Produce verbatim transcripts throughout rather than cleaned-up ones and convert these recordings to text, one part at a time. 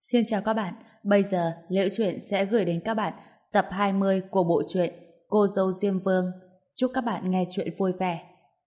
Xin chào các bạn, bây giờ Liễu Chuyện sẽ gửi đến các bạn tập hai mươi của bộ truyện Cô dâu Diêm Vương. Chúc các bạn nghe chuyện vui vẻ.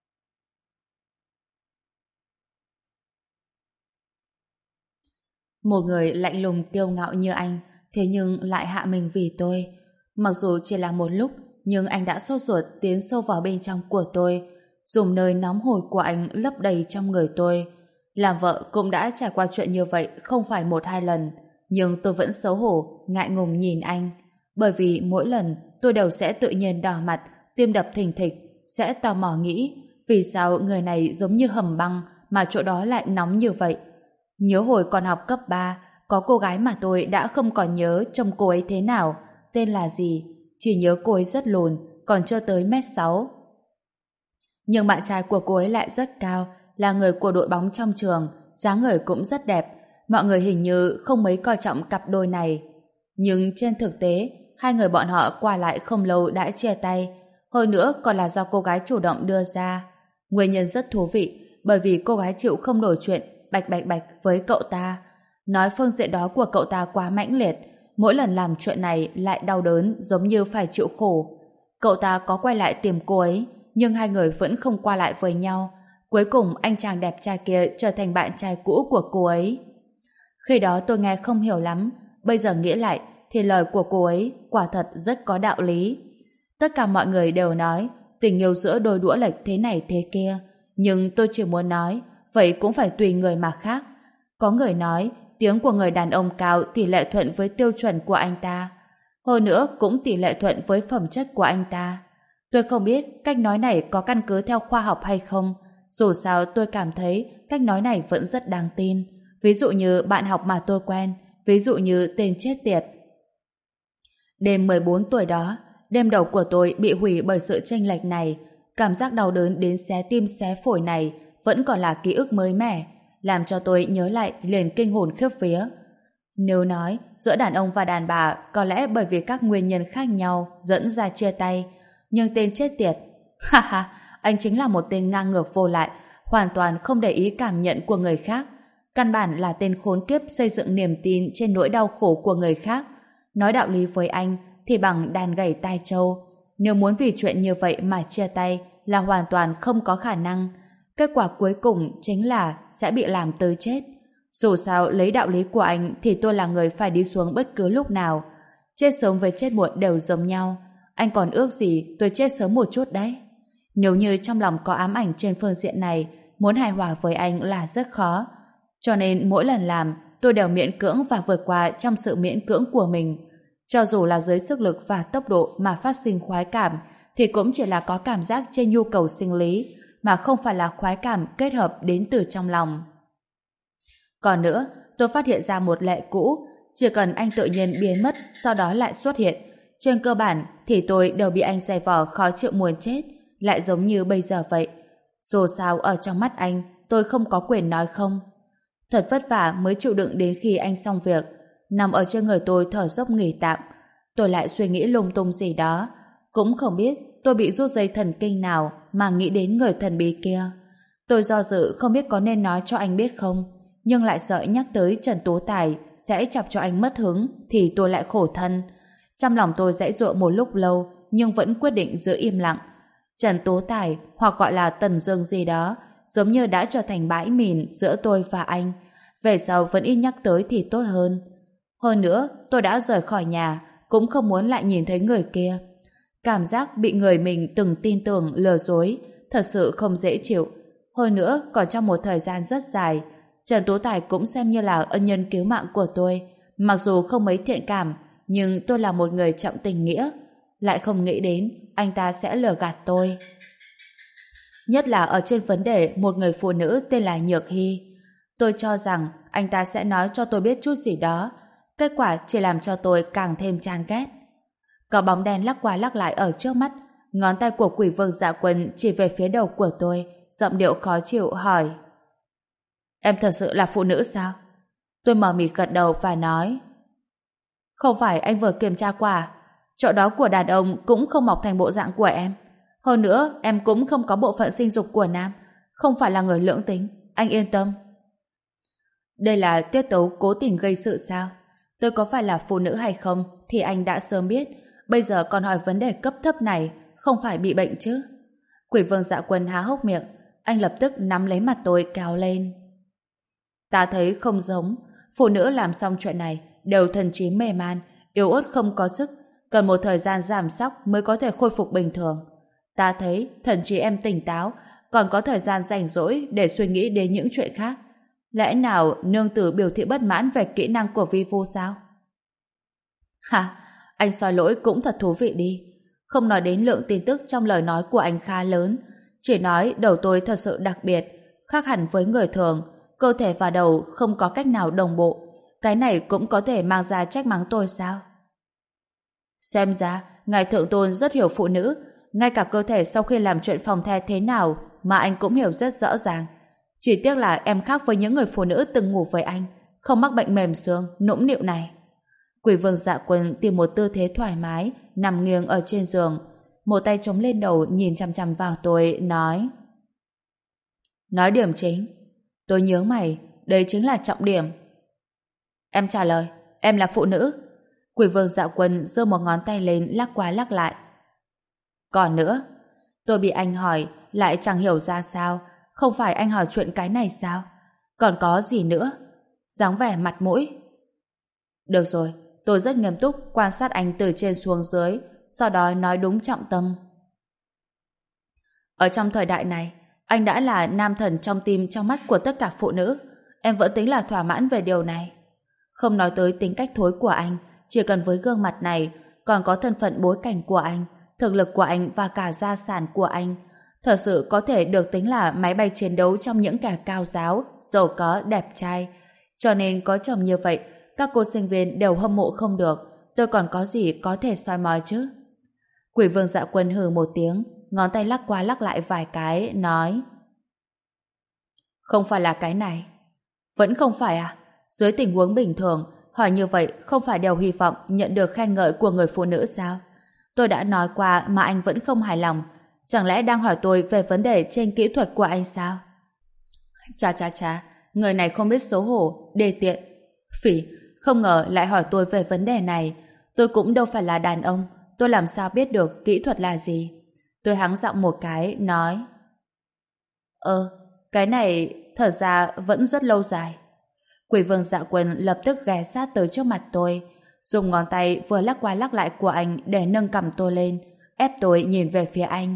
Một người lạnh lùng kiêu ngạo như anh, thế nhưng lại hạ mình vì tôi. Mặc dù chỉ là một lúc, nhưng anh đã sốt ruột tiến sâu vào bên trong của tôi, dùng nơi nóng hổi của anh lấp đầy trong người tôi. Làm vợ cũng đã trải qua chuyện như vậy không phải một hai lần, nhưng tôi vẫn xấu hổ, ngại ngùng nhìn anh. Bởi vì mỗi lần tôi đều sẽ tự nhiên đỏ mặt, tim đập thình thịch, sẽ tò mò nghĩ vì sao người này giống như hầm băng mà chỗ đó lại nóng như vậy. Nhớ hồi còn học cấp ba, có cô gái mà tôi đã không còn nhớ trông cô ấy thế nào, tên là gì, chỉ nhớ cô ấy rất lùn, còn chưa tới mét sáu. Nhưng bạn trai của cô ấy lại rất cao, là người của đội bóng trong trường, dáng người cũng rất đẹp, mọi người hình như không mấy coi trọng cặp đôi này. Nhưng trên thực tế, hai người bọn họ qua lại không lâu đã chia tay, hơn nữa còn là do cô gái chủ động đưa ra. Nguyên nhân rất thú vị, bởi vì cô gái chịu không đổi chuyện bạch bạch bạch với cậu ta. Nói phương diện đó của cậu ta quá mãnh liệt, mỗi lần làm chuyện này lại đau đớn giống như phải chịu khổ. Cậu ta có quay lại tìm cô ấy, nhưng hai người vẫn không qua lại với nhau. Cuối cùng anh chàng đẹp trai kia trở thành bạn trai cũ của cô ấy. Khi đó tôi nghe không hiểu lắm, bây giờ nghĩ lại thì lời của cô ấy quả thật rất có đạo lý. Tất cả mọi người đều nói tình yêu giữa đôi đũa lệch thế này thế kia, nhưng tôi chỉ muốn nói vậy cũng phải tùy người mà khác. Có người nói tiếng của người đàn ông cao tỷ lệ thuận với tiêu chuẩn của anh ta, hơn nữa cũng tỷ lệ thuận với phẩm chất của anh ta. Tôi không biết cách nói này có căn cứ theo khoa học hay không, dù sao tôi cảm thấy cách nói này vẫn rất đáng tin. Ví dụ như bạn học mà tôi quen, ví dụ như tên chết tiệt. Đêm mười bốn tuổi đó, đêm đầu của tôi bị hủy bởi sự chênh lệch này. Cảm giác đau đớn đến xé tim xé phổi này vẫn còn là ký ức mới mẻ, làm cho tôi nhớ lại liền kinh hồn khiếp vía. Nếu nói giữa đàn ông và đàn bà có lẽ bởi vì các nguyên nhân khác nhau dẫn ra chia tay, nhưng tên chết tiệt, ha ha, anh chính là một tên ngang ngược vô lại, hoàn toàn không để ý cảm nhận của người khác. Căn bản là tên khốn kiếp xây dựng niềm tin trên nỗi đau khổ của người khác. Nói đạo lý với anh thì bằng đàn gảy tai trâu. Nếu muốn vì chuyện như vậy mà chia tay là hoàn toàn không có khả năng. Kết quả cuối cùng chính là sẽ bị làm tới chết. Dù sao lấy đạo lý của anh thì tôi là người phải đi xuống bất cứ lúc nào. Chết sớm với chết muộn đều giống nhau. Anh còn ước gì tôi chết sớm một chút đấy. Nếu như trong lòng có ám ảnh trên phương diện này, muốn hài hòa với anh là rất khó. Cho nên mỗi lần làm, tôi đều miễn cưỡng và vượt qua trong sự miễn cưỡng của mình. Cho dù là dưới sức lực và tốc độ mà phát sinh khoái cảm, thì cũng chỉ là có cảm giác trên nhu cầu sinh lý, mà không phải là khoái cảm kết hợp đến từ trong lòng. Còn nữa, tôi phát hiện ra một lệ cũ, chỉ cần anh tự nhiên biến mất, sau đó lại xuất hiện. Trên cơ bản thì tôi đều bị anh giày vò khó chịu muốn chết, lại giống như bây giờ vậy. Dù sao ở trong mắt anh, tôi không có quyền nói không. Thật vất vả mới chịu đựng đến khi anh xong việc. Nằm ở trên người tôi thở dốc nghỉ tạm, tôi lại suy nghĩ lung tung gì đó. Cũng không biết tôi bị rút dây thần kinh nào mà nghĩ đến người thần bí kia. Tôi do dự không biết có nên nói cho anh biết không, nhưng lại sợ nhắc tới Trần Tú Tài sẽ chọc cho anh mất hứng thì tôi lại khổ thân. Trong lòng tôi giãy giụa một lúc lâu nhưng vẫn quyết định giữ im lặng. Trần Tú Tài, hoặc gọi là Tần Dương gì đó, giống như đã trở thành bãi mìn giữa tôi và anh. Về sau vẫn ít nhắc tới thì tốt hơn. Hơn nữa, tôi đã rời khỏi nhà, cũng không muốn lại nhìn thấy người kia. Cảm giác bị người mình từng tin tưởng lừa dối, thật sự không dễ chịu. Hơn nữa, còn trong một thời gian rất dài, Trần Tú Tài cũng xem như là ân nhân cứu mạng của tôi. Mặc dù không mấy thiện cảm, nhưng tôi là một người trọng tình nghĩa. Lại không nghĩ đến anh ta sẽ lừa gạt tôi. Nhất là ở trên vấn đề một người phụ nữ tên là Nhược Hy. Tôi cho rằng anh ta sẽ nói cho tôi biết chút gì đó. Kết quả chỉ làm cho tôi càng thêm chán ghét. Có bóng đen lắc qua lắc lại ở trước mắt. Ngón tay của Quỷ Vương Dạ Quân chỉ về phía đầu của tôi, giọng điệu khó chịu hỏi: Em thật sự là phụ nữ sao? Tôi mờ mịt gật đầu và nói: Không phải anh vừa kiểm tra qua, chỗ đó của đàn ông cũng không mọc thành bộ dạng của em. Hơn nữa, em cũng không có bộ phận sinh dục của nam, không phải là người lưỡng tính, anh yên tâm. Đây là tiết tấu cố tình gây sự sao? Tôi có phải là phụ nữ hay không thì anh đã sớm biết. Bây giờ còn hỏi vấn đề cấp thấp này, không phải bị bệnh chứ? Quỷ vương Dạ Quân há hốc miệng, anh lập tức nắm lấy mặt tôi kéo lên. Ta thấy không giống. Phụ nữ làm xong chuyện này đều thần trí mê man, yếu ớt không có sức, cần một thời gian giảm sóc mới có thể khôi phục bình thường. Ta thấy thần trí em tỉnh táo, còn có thời gian rảnh rỗi để suy nghĩ đến những chuyện khác. Lẽ nào nương tử biểu thị bất mãn về kỹ năng của vi vu sao? Hả? Anh soi lỗi cũng thật thú vị đi. Không nói đến lượng tin tức trong lời nói của anh khá lớn, chỉ nói đầu tôi thật sự đặc biệt, khác hẳn với người thường, cơ thể và đầu không có cách nào đồng bộ. Cái này cũng có thể mang ra trách mắng tôi sao? Xem ra, ngài thượng tôn rất hiểu phụ nữ, ngay cả cơ thể sau khi làm chuyện phòng the thế nào mà anh cũng hiểu rất rõ ràng. Chỉ tiếc là em khác với những người phụ nữ từng ngủ với anh, không mắc bệnh mềm xương, nũng nịu này. Quỷ vương Dạ Quân tìm một tư thế thoải mái, nằm nghiêng ở trên giường, một tay chống lên đầu nhìn chằm chằm vào tôi, nói: Nói điểm chính. Tôi nhớ mày, đây chính là trọng điểm. Em trả lời, em là phụ nữ. Quỷ vương Dạ Quân giơ một ngón tay lên lắc qua lắc lại. Còn nữa, tôi bị anh hỏi lại chẳng hiểu ra sao. Không phải anh hỏi chuyện cái này sao? Còn có gì nữa? Dáng vẻ mặt mũi. Được rồi, tôi rất nghiêm túc quan sát anh từ trên xuống dưới, sau đó nói đúng trọng tâm. Ở trong thời đại này, anh đã là nam thần trong tim trong mắt của tất cả phụ nữ. Em vẫn tính là thỏa mãn về điều này. Không nói tới tính cách thối của anh, chỉ cần với gương mặt này, còn có thân phận bối cảnh của anh, thực lực của anh và cả gia sản của anh, thật sự có thể được tính là máy bay chiến đấu trong những kẻ cao giáo, giàu có, đẹp trai. Cho nên có chồng như vậy, các cô sinh viên đều hâm mộ không được. Tôi còn có gì có thể soi mói chứ? Quỷ vương Dạ Quân hừ một tiếng, ngón tay lắc qua lắc lại vài cái, nói: Không phải là cái này. Vẫn không phải à? Dưới tình huống bình thường, hỏi như vậy không phải đều hy vọng nhận được khen ngợi của người phụ nữ sao? Tôi đã nói qua mà anh vẫn không hài lòng. Chẳng lẽ đang hỏi tôi về vấn đề trên kỹ thuật của anh sao? Chà chà chà, người này không biết xấu hổ, đê tiện. Phỉ, không ngờ lại hỏi tôi về vấn đề này. Tôi cũng đâu phải là đàn ông, tôi làm sao biết được kỹ thuật là gì? Tôi hắng giọng một cái, nói: Ơ, cái này thật ra vẫn rất lâu dài. Quỷ vương Dạ Quân lập tức ghé sát tới trước mặt tôi, dùng ngón tay vừa lắc qua lắc lại của anh để nâng cằm tôi lên, ép tôi nhìn về phía anh.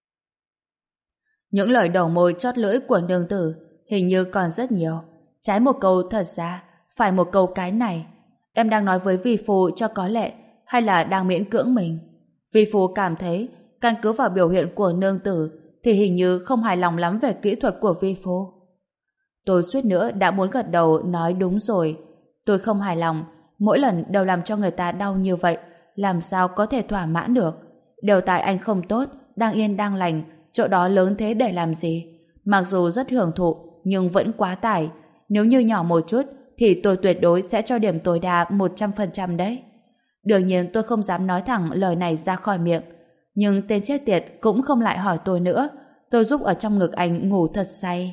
Những lời đầu môi chót lưỡi của nương tử hình như còn rất nhiều. Trái một câu thật ra, phải một câu cái này. Em đang nói với vi phu cho có lệ, hay là đang miễn cưỡng mình? Vi phu cảm thấy, căn cứ vào biểu hiện của nương tử, thì hình như không hài lòng lắm về kỹ thuật của vi phu. Tôi suýt nữa đã muốn gật đầu nói đúng rồi. Tôi không hài lòng, mỗi lần đều làm cho người ta đau như vậy, làm sao có thể thỏa mãn được? Đều tại anh không tốt, đang yên đang lành, chỗ đó lớn thế để làm gì? Mặc dù rất hưởng thụ, nhưng vẫn quá tải. Nếu như nhỏ một chút, thì tôi tuyệt đối sẽ cho điểm tối đa một trăm phần trăm đấy. Đương nhiên tôi không dám nói thẳng lời này ra khỏi miệng. Nhưng tên chết tiệt cũng không lại hỏi tôi nữa. Tôi giúp ở trong ngực anh ngủ thật say.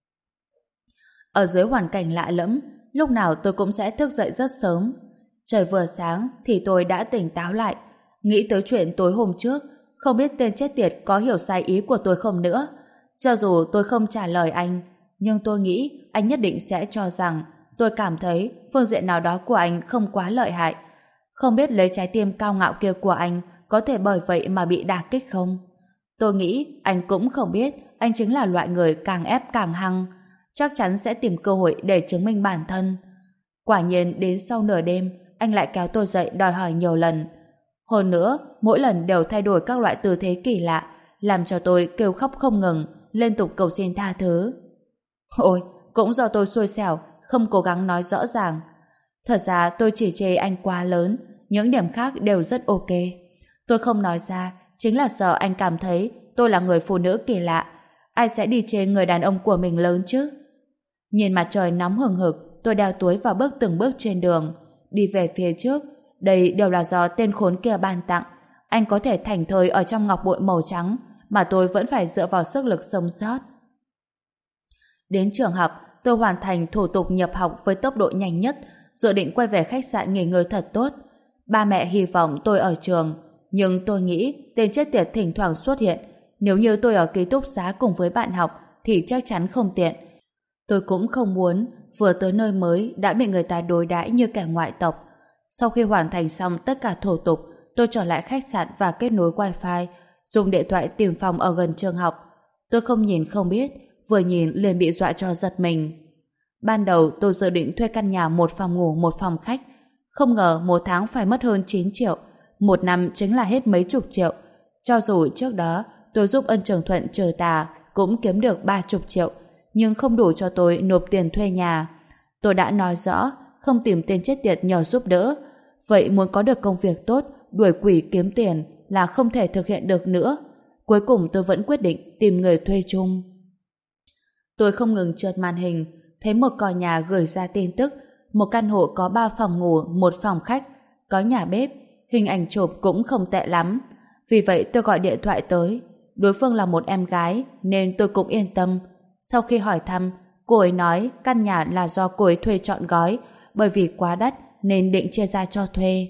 Ở dưới hoàn cảnh lạ lẫm, lúc nào tôi cũng sẽ thức dậy rất sớm. Trời vừa sáng thì tôi đã tỉnh táo lại, nghĩ tới chuyện tối hôm trước, không biết tên chết tiệt có hiểu sai ý của tôi không nữa. Cho dù tôi không trả lời anh, nhưng tôi nghĩ anh nhất định sẽ cho rằng tôi cảm thấy phương diện nào đó của anh không quá lợi hại. Không biết lấy trái tim cao ngạo kia của anh có thể bởi vậy mà bị đả kích không? Tôi nghĩ anh cũng không biết anh chính là loại người càng ép càng hăng, chắc chắn sẽ tìm cơ hội để chứng minh bản thân. Quả nhiên đến sau nửa đêm, anh lại kéo tôi dậy đòi hỏi nhiều lần. Hơn nữa, mỗi lần đều thay đổi các loại tư thế kỳ lạ, làm cho tôi kêu khóc không ngừng, liên tục cầu xin tha thứ. Ôi, cũng do tôi xui xẻo, không cố gắng nói rõ ràng. Thật ra tôi chỉ chê anh quá lớn, những điểm khác đều rất ok. Tôi không nói ra, chính là sợ anh cảm thấy tôi là người phụ nữ kỳ lạ. Ai sẽ đi chê người đàn ông của mình lớn chứ? Nhìn mặt trời nóng hừng hực, tôi đeo túi và bước từng bước trên đường, đi về phía trước. Đây đều là do tên khốn kia ban tặng. Anh có thể thảnh thơi ở trong ngọc bội màu trắng, mà tôi vẫn phải dựa vào sức lực sống sót. Đến trường học, tôi hoàn thành thủ tục nhập học với tốc độ nhanh nhất, dự định quay về khách sạn nghỉ ngơi thật tốt. Ba mẹ hy vọng tôi ở trường, nhưng tôi nghĩ tên chết tiệt thỉnh thoảng xuất hiện. Nếu như tôi ở ký túc xá cùng với bạn học thì chắc chắn không tiện. Tôi cũng không muốn vừa tới nơi mới đã bị người ta đối đãi như kẻ ngoại tộc. Sau khi hoàn thành xong tất cả thủ tục, tôi trở lại khách sạn và kết nối wifi, dùng điện thoại tìm phòng ở gần trường học. Tôi không nhìn không biết, vừa nhìn liền bị dọa cho giật mình. Ban đầu tôi dự định thuê căn nhà một phòng ngủ một phòng khách. Không ngờ một tháng phải mất hơn chín triệu, một năm chính là hết mấy chục triệu. Cho dù trước đó tôi giúp ân Trường Thuận trừ tà cũng kiếm được ba chục triệu, nhưng không đủ cho tôi nộp tiền thuê nhà. Tôi đã nói rõ không tìm tên chết tiệt nhờ giúp đỡ. Vậy muốn có được công việc tốt, đuổi quỷ kiếm tiền là không thể thực hiện được nữa. Cuối cùng tôi vẫn quyết định tìm người thuê chung. Tôi không ngừng trượt màn hình, thấy một cò nhà gửi ra tin tức, một căn hộ có ba phòng ngủ, một phòng khách, có nhà bếp, hình ảnh chụp cũng không tệ lắm. Vì vậy tôi gọi điện thoại tới. Đối phương là một em gái nên tôi cũng yên tâm. Sau khi hỏi thăm, cô ấy nói căn nhà là do cô ấy thuê trọn gói, bởi vì quá đắt nên định chia ra cho thuê.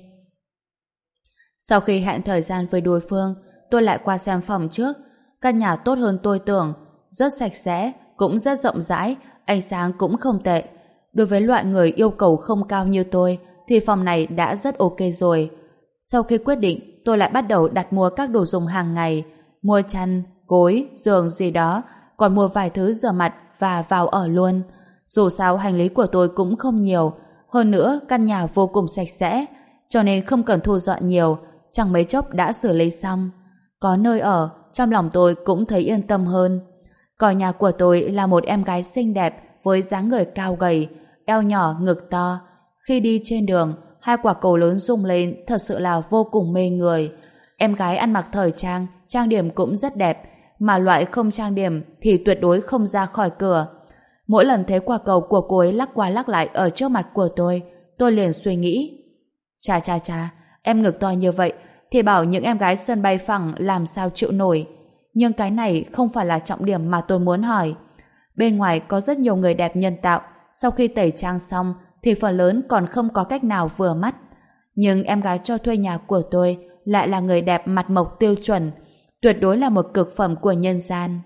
Sau khi hẹn thời gian với đối phương, tôi lại qua xem phòng trước. Căn nhà tốt hơn tôi tưởng, rất sạch sẽ, cũng rất rộng rãi, ánh sáng cũng không tệ. Đối với loại người yêu cầu không cao như tôi, thì phòng này đã rất ok rồi. Sau khi quyết định, tôi lại bắt đầu đặt mua các đồ dùng hàng ngày, mua chăn, gối, giường gì đó, còn mua vài thứ rửa mặt và vào ở luôn. Dù sao hành lý của tôi cũng không nhiều, hơn nữa căn nhà vô cùng sạch sẽ, cho nên không cần thu dọn nhiều, chẳng mấy chốc đã xử lý xong. Có nơi ở, trong lòng tôi cũng thấy yên tâm hơn. Còn nhà của tôi là một em gái xinh đẹp với dáng người cao gầy, eo nhỏ ngực to. Khi đi trên đường, hai quả cầu lớn rung lên thật sự là vô cùng mê người. Em gái ăn mặc thời trang, trang điểm cũng rất đẹp, mà loại không trang điểm thì tuyệt đối không ra khỏi cửa. Mỗi lần thấy quả cầu của cô ấy lắc qua lắc lại ở trước mặt của tôi, tôi liền suy nghĩ. Chà chà chà, em ngực to như vậy thì bảo những em gái sân bay phẳng làm sao chịu nổi. Nhưng cái này không phải là trọng điểm mà tôi muốn hỏi. Bên ngoài có rất nhiều người đẹp nhân tạo, sau khi tẩy trang xong thì phần lớn còn không có cách nào vừa mắt. Nhưng em gái cho thuê nhà của tôi lại là người đẹp mặt mộc tiêu chuẩn, tuyệt đối là một cực phẩm của nhân gian.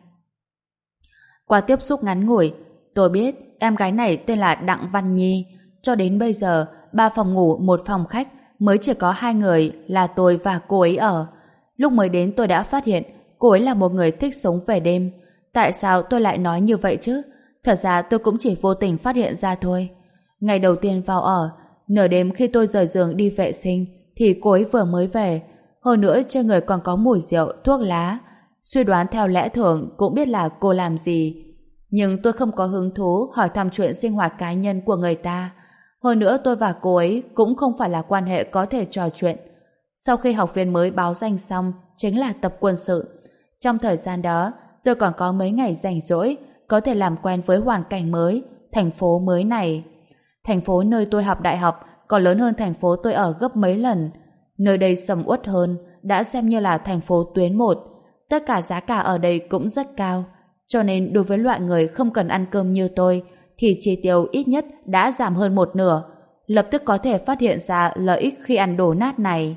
Qua tiếp xúc ngắn ngủi, tôi biết em gái này tên là Đặng Văn Nhi. Cho đến bây giờ, ba phòng ngủ một phòng khách mới chỉ có hai người là tôi và cô ấy ở. Lúc mới đến tôi đã phát hiện cô ấy là một người thích sống về đêm. Tại sao tôi lại nói như vậy chứ? Thật ra tôi cũng chỉ vô tình phát hiện ra thôi. Ngày đầu tiên vào ở, nửa đêm khi tôi rời giường đi vệ sinh thì cô ấy vừa mới về. Hơn nữa trên người còn có mùi rượu, thuốc lá. Suy đoán theo lẽ thường cũng biết là cô làm gì. Nhưng tôi không có hứng thú hỏi thăm chuyện sinh hoạt cá nhân của người ta. Hơn nữa tôi và cô ấy cũng không phải là quan hệ có thể trò chuyện. Sau khi học viên mới báo danh xong chính là tập quân sự. Trong thời gian đó tôi còn có mấy ngày rảnh rỗi, có thể làm quen với hoàn cảnh mới, thành phố mới này. Thành phố nơi tôi học đại học còn lớn hơn thành phố tôi ở gấp mấy lần. Nơi đây sầm uất hơn, đã xem như là thành phố tuyến một. Tất cả giá cả ở đây cũng rất cao, cho nên đối với loại người không cần ăn cơm như tôi thì chi tiêu ít nhất đã giảm hơn một nửa. Lập tức có thể phát hiện ra lợi ích khi ăn đồ nát này.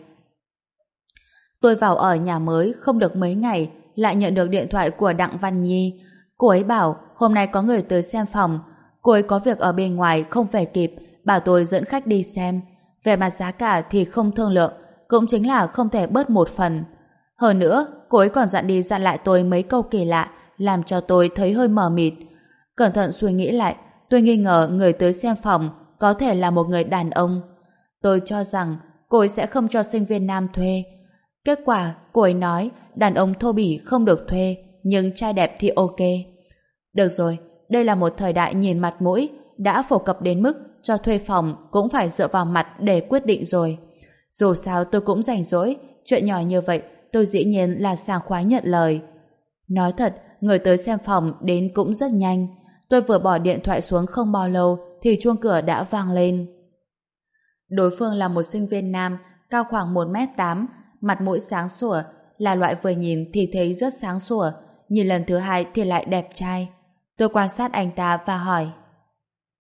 Tôi vào ở nhà mới không được mấy ngày lại nhận được điện thoại của Đặng Văn Nhi. Cô ấy bảo hôm nay có người tới xem phòng. Cô ấy có việc ở bên ngoài không về kịp, bảo tôi dẫn khách đi xem. Về mặt giá cả thì không thương lượng, cũng chính là không thể bớt một phần. Hơn nữa, cô ấy còn dặn đi dặn lại tôi mấy câu kỳ lạ, làm cho tôi thấy hơi mờ mịt. Cẩn thận suy nghĩ lại, tôi nghi ngờ người tới xem phòng có thể là một người đàn ông. Tôi cho rằng cô ấy sẽ không cho sinh viên nam thuê. Kết quả, cô ấy nói đàn ông thô bỉ không được thuê, nhưng trai đẹp thì ok. Được rồi, đây là một thời đại nhìn mặt mũi, đã phổ cập đến mức cho thuê phòng cũng phải dựa vào mặt để quyết định rồi. Dù sao tôi cũng rảnh rỗi, chuyện nhỏ như vậy tôi dĩ nhiên là sảng khoái nhận lời. Nói thật, người tới xem phòng đến cũng rất nhanh. Tôi vừa bỏ điện thoại xuống không bao lâu thì chuông cửa đã vang lên. Đối phương là một sinh viên nam, cao khoảng một mét tám, mặt mũi sáng sủa, là loại vừa nhìn thì thấy rất sáng sủa, nhìn lần thứ hai thì lại đẹp trai. Tôi quan sát anh ta và hỏi: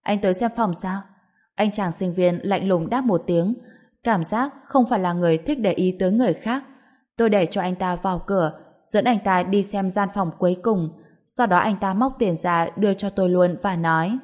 Anh tới xem phòng sao? Anh chàng sinh viên lạnh lùng đáp một tiếng, cảm giác không phải là người thích để ý tới người khác. Tôi để cho anh ta vào cửa, dẫn anh ta đi xem gian phòng cuối cùng. Sau đó anh ta móc tiền ra đưa cho tôi luôn và nói: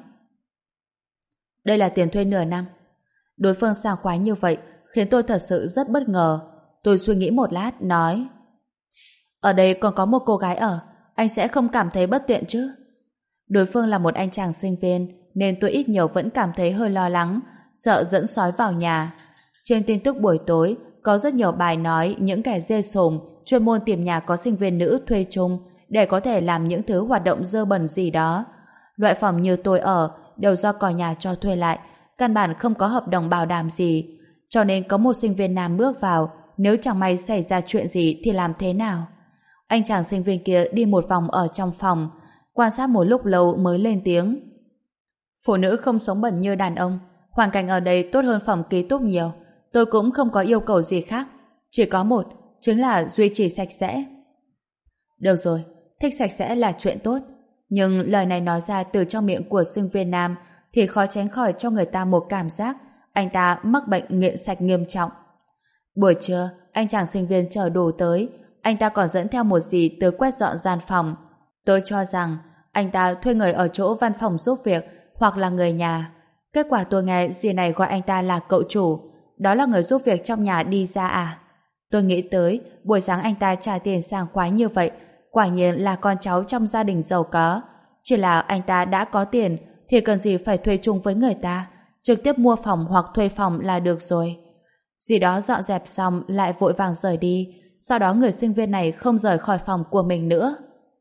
đây là tiền thuê nửa năm. Đối phương sảng khoái như vậy khiến tôi thật sự rất bất ngờ. Tôi suy nghĩ một lát, nói: ở đây còn có một cô gái ở, anh sẽ không cảm thấy bất tiện chứ? Đối phương là một anh chàng sinh viên nên tôi ít nhiều vẫn cảm thấy hơi lo lắng, sợ dẫn sói vào nhà. Trên tin tức buổi tối có rất nhiều bài nói những kẻ dê sồm chuyên môn tìm nhà có sinh viên nữ thuê chung để có thể làm những thứ hoạt động dơ bẩn gì đó. Loại phòng như tôi ở đều do cò nhà cho thuê lại, căn bản không có hợp đồng bảo đảm gì, cho nên có một sinh viên nam bước vào, nếu chẳng may xảy ra chuyện gì thì làm thế nào? Anh chàng sinh viên kia đi một vòng ở trong phòng, quan sát một lúc lâu mới lên tiếng: phụ nữ không sống bẩn như đàn ông, hoàn cảnh ở đây tốt hơn phòng ký túc nhiều. Tôi cũng không có yêu cầu gì khác, chỉ có một, chính là duy trì sạch sẽ. Được rồi, thích sạch sẽ là chuyện tốt, nhưng lời này nói ra từ trong miệng của sinh viên nam thì khó tránh khỏi cho người ta một cảm giác anh ta mắc bệnh nghiện sạch nghiêm trọng. Buổi trưa, anh chàng sinh viên chờ đủ tới, anh ta còn dẫn theo một dì tới quét dọn gian phòng. Tôi cho rằng anh ta thuê người ở chỗ văn phòng giúp việc hoặc là người nhà. Kết quả tôi nghe dì này gọi anh ta là cậu chủ, đó là người giúp việc trong nhà đi ra à? Tôi nghĩ tới buổi sáng anh ta trả tiền sảng khoái như vậy, quả nhiên là con cháu trong gia đình giàu có. Chỉ là anh ta đã có tiền thì cần gì phải thuê chung với người ta, trực tiếp mua phòng hoặc thuê phòng là được rồi. Dì đó dọn dẹp xong lại vội vàng rời đi, sau đó người sinh viên này không rời khỏi phòng của mình nữa.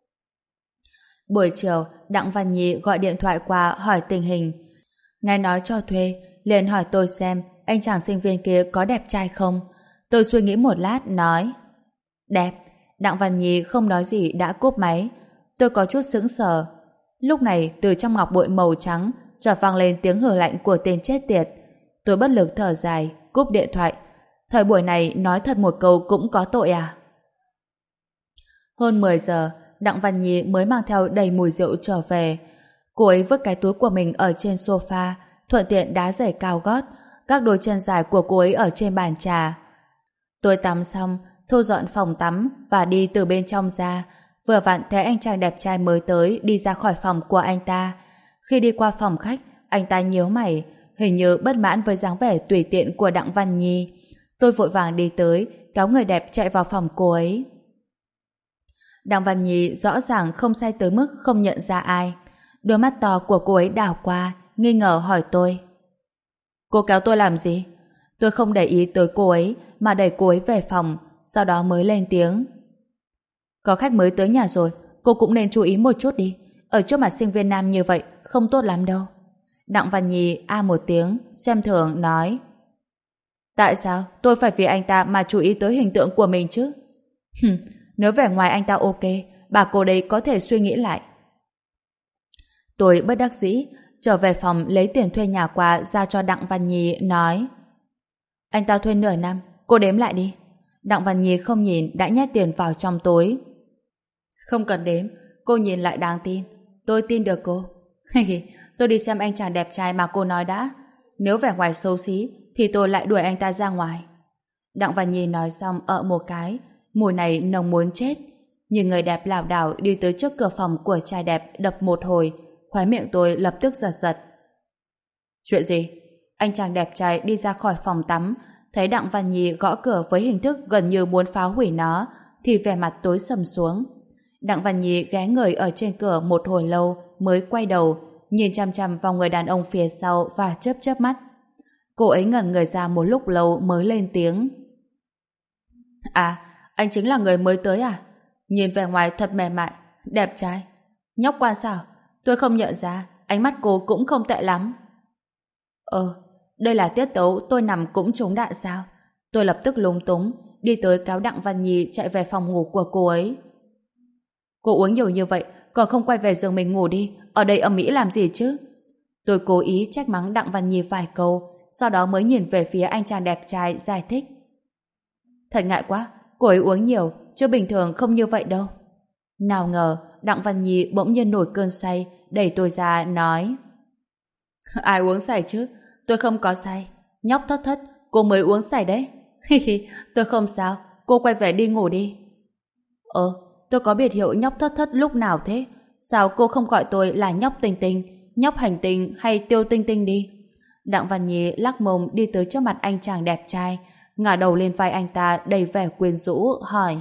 Buổi chiều, Đặng Văn Nhi gọi điện thoại qua hỏi tình hình. Nghe nói cho thuê, liền hỏi tôi xem anh chàng sinh viên kia có đẹp trai không. Tôi suy nghĩ một lát, nói: đẹp. Đặng Văn Nhi không nói gì đã cúp máy. Tôi có chút sững sờ. Lúc này, từ trong ngọc bội màu trắng chợt vang lên tiếng hừ lạnh của tên chết tiệt. Tôi bất lực thở dài, cúp điện thoại. Thời buổi này nói thật một câu cũng có tội à? Hơn mười giờ, Đặng Văn Nhi mới mang theo đầy mùi rượu trở về. Cô ấy vứt cái túi của mình ở trên sofa, thuận tiện đá giày cao gót, các đôi chân dài của cô ấy ở trên bàn trà. Tôi tắm xong, thu dọn phòng tắm và đi từ bên trong ra, vừa vặn thấy anh chàng đẹp trai mới tới đi ra khỏi phòng của anh ta. Khi đi qua phòng khách, anh ta nhíu mày, hình như bất mãn với dáng vẻ tùy tiện của Đặng Văn Nhi. Tôi vội vàng đi tới, kéo người đẹp chạy vào phòng cô ấy. Đặng Văn Nhi rõ ràng không say tới mức không nhận ra ai. Đôi mắt to của cô ấy đảo qua, nghi ngờ hỏi tôi: cô kéo tôi làm gì? Tôi không để ý tới cô ấy mà đẩy cô ấy về phòng, sau đó mới lên tiếng: có khách mới tới nhà rồi, cô cũng nên chú ý một chút đi, ở trước mặt sinh viên nam như vậy không tốt lắm đâu. Đặng Văn Nhi a một tiếng, xem thường nói: tại sao tôi phải vì anh ta mà chú ý tới hình tượng của mình chứ? Hừm, nếu vẻ ngoài anh ta ok, bà cô đây có thể suy nghĩ lại. Tôi bất đắc dĩ trở về phòng lấy tiền thuê nhà qua ra cho Đặng Văn Nhi, nói: anh ta thuê nửa năm, cô đếm lại đi. Đặng Văn Nhi không nhìn đã nhét tiền vào trong túi. Không cần đếm, cô nhìn lại đáng tin. Tôi tin được cô. Tôi đi xem anh chàng đẹp trai mà cô nói đã. Nếu vẻ ngoài xấu xí thì tôi lại đuổi anh ta ra ngoài. Đặng Văn Nhi nói xong ợ một cái, mùi này nồng muốn chết. Nhưng người đẹp lảo đảo đi tới trước cửa phòng của trai đẹp đập một hồi, khóe miệng tôi lập tức giật giật. Chuyện gì? Anh chàng đẹp trai đi ra khỏi phòng tắm, thấy Đặng Văn Nhi gõ cửa với hình thức gần như muốn phá hủy nó, thì vẻ mặt tối sầm xuống. Đặng Văn Nhi ghé người ở trên cửa một hồi lâu mới quay đầu, nhìn chằm chằm vào người đàn ông phía sau và chớp chớp mắt. Cô ấy ngẩn người ra một lúc lâu mới lên tiếng: à, anh chính là người mới tới à? Nhìn vẻ ngoài thật mềm mại, đẹp trai. Nhóc quan sao? Tôi không nhận ra, ánh mắt cô cũng không tệ lắm. Ờ, đây là tiết tấu tôi nằm cũng trúng đạn sao? Tôi lập tức lúng túng, đi tới kéo Đặng Văn Nhi chạy về phòng ngủ của cô ấy. Cô uống nhiều như vậy, còn không quay về giường mình ngủ đi, ở đây ầm ĩ làm gì chứ? Tôi cố ý trách mắng Đặng Văn Nhi vài câu, sau đó mới nhìn về phía anh chàng đẹp trai giải thích. Thật ngại quá, cô ấy uống nhiều, chứ bình thường không như vậy đâu. Nào ngờ, Đặng Văn Nhi bỗng nhiên nổi cơn say, đẩy tôi ra, nói: Ai uống say chứ? Tôi không có say. Nhóc Thất Thất, cô mới uống say đấy. Hi hi, tôi không sao. Cô quay về đi ngủ đi. Ờ, tôi có biệt hiệu nhóc Thất Thất lúc nào thế? Sao cô không gọi tôi là nhóc Tinh Tinh, nhóc Hành Tinh hay Tiêu Tinh Tinh đi? Đặng Văn Nhi lắc mông đi tới trước mặt anh chàng đẹp trai, ngả đầu lên vai anh ta đầy vẻ quyến rũ, hỏi.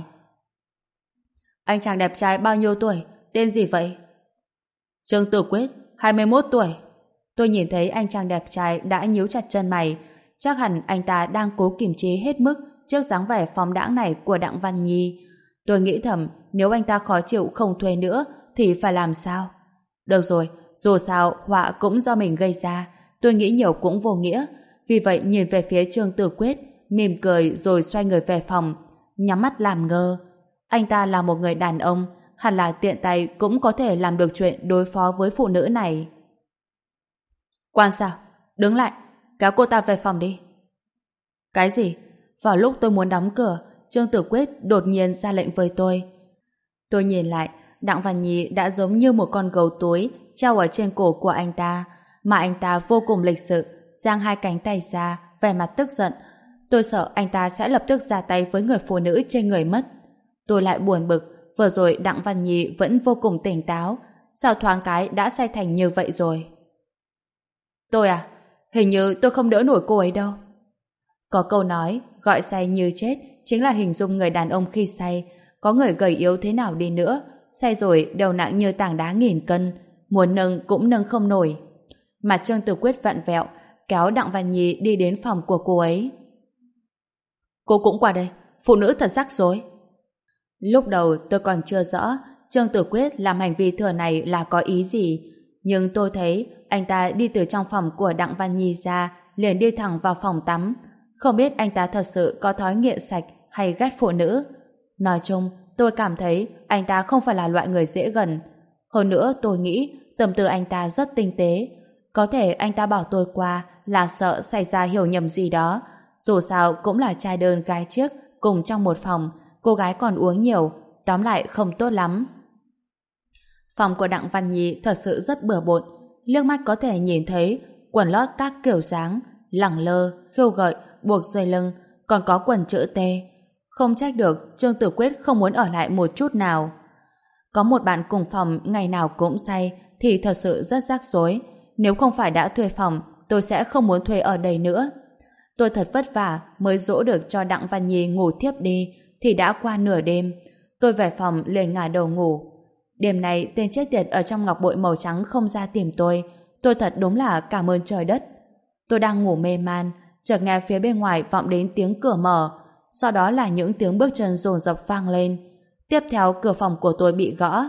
Anh chàng đẹp trai bao nhiêu tuổi? Tên gì vậy? Trương Tử Quyết, hai mươi mốt tuổi. Tôi nhìn thấy anh chàng đẹp trai đã nhíu chặt chân mày. Chắc hẳn anh ta đang cố kiềm chế hết mức trước dáng vẻ phóng đãng này của Đặng Văn Nhi. Tôi nghĩ thầm, nếu anh ta khó chịu không thuê nữa thì phải làm sao? Được rồi, dù sao họa cũng do mình gây ra. Tôi nghĩ nhiều cũng vô nghĩa. Vì vậy nhìn về phía Trương Tử Quyết, mỉm cười rồi xoay người về phòng, nhắm mắt làm ngơ. Anh ta là một người đàn ông, hẳn là tiện tay cũng có thể làm được chuyện đối phó với phụ nữ này. Quan sao? Đứng lại, kéo cô ta về phòng đi. Cái gì? Vào lúc tôi muốn đóng cửa, Trương Tử Quyết đột nhiên ra lệnh với tôi. Tôi nhìn lại, Đặng Văn Nhi đã giống như một con gấu túi treo ở trên cổ của anh ta, mà anh ta vô cùng lịch sự, giang hai cánh tay ra, vẻ mặt tức giận. Tôi sợ anh ta sẽ lập tức ra tay với người phụ nữ trên người mất. Tôi lại buồn bực, vừa rồi Đặng Văn Nhi vẫn vô cùng tỉnh táo, sao thoáng cái đã say thành như vậy rồi? Tôi à? Hình như tôi không đỡ nổi cô ấy đâu. Có câu nói, gọi say như chết chính là hình dung người đàn ông khi say. Có người gầy yếu thế nào đi nữa, say rồi đầu nặng như tảng đá nghìn cân, muốn nâng cũng nâng không nổi. Mặt Trương Tử Quyết vặn vẹo, kéo Đặng Văn Nhi đi đến phòng của cô ấy. Cô cũng qua đây, phụ nữ thật rắc rối. Lúc đầu tôi còn chưa rõ Trương Tử Quyết làm hành vi thừa này là có ý gì, nhưng tôi thấy anh ta đi từ trong phòng của Đặng Văn Nhi ra, liền đi thẳng vào phòng tắm. Không biết anh ta thật sự có thói nghiện sạch hay ghét phụ nữ. Nói chung, tôi cảm thấy anh ta không phải là loại người dễ gần. Hơn nữa tôi nghĩ tâm tư anh ta rất tinh tế. Có thể anh ta bảo tôi qua là sợ xảy ra hiểu nhầm gì đó. Dù sao cũng là trai đơn gái chiếc cùng trong một phòng, cô gái còn uống nhiều, tóm lại không tốt lắm. Phòng của Đặng Văn Nhi thật sự rất bừa bộn, liếc mắt có thể nhìn thấy quần lót các kiểu dáng, lẳng lơ, khiêu gợi, buộc dây lưng, còn có quần chữ T. Không trách được Trương Tử Quyết không muốn ở lại một chút nào. Có một bạn cùng phòng ngày nào cũng say thì thật sự rất rắc rối. Nếu không phải đã thuê phòng, tôi sẽ không muốn thuê ở đây nữa. Tôi thật vất vả mới dỗ được cho Đặng Văn Nhi ngủ thiếp đi, thì đã qua nửa đêm. Tôi về phòng liền ngả đầu ngủ. Đêm này tên chết tiệt ở trong ngọc bội màu trắng không ra tìm tôi. Tôi thật đúng là cảm ơn trời đất. Tôi đang ngủ mê man, chợt nghe phía bên ngoài vọng đến tiếng cửa mở, sau đó là những tiếng bước chân dồn dập vang lên. Tiếp theo cửa phòng của tôi bị gõ.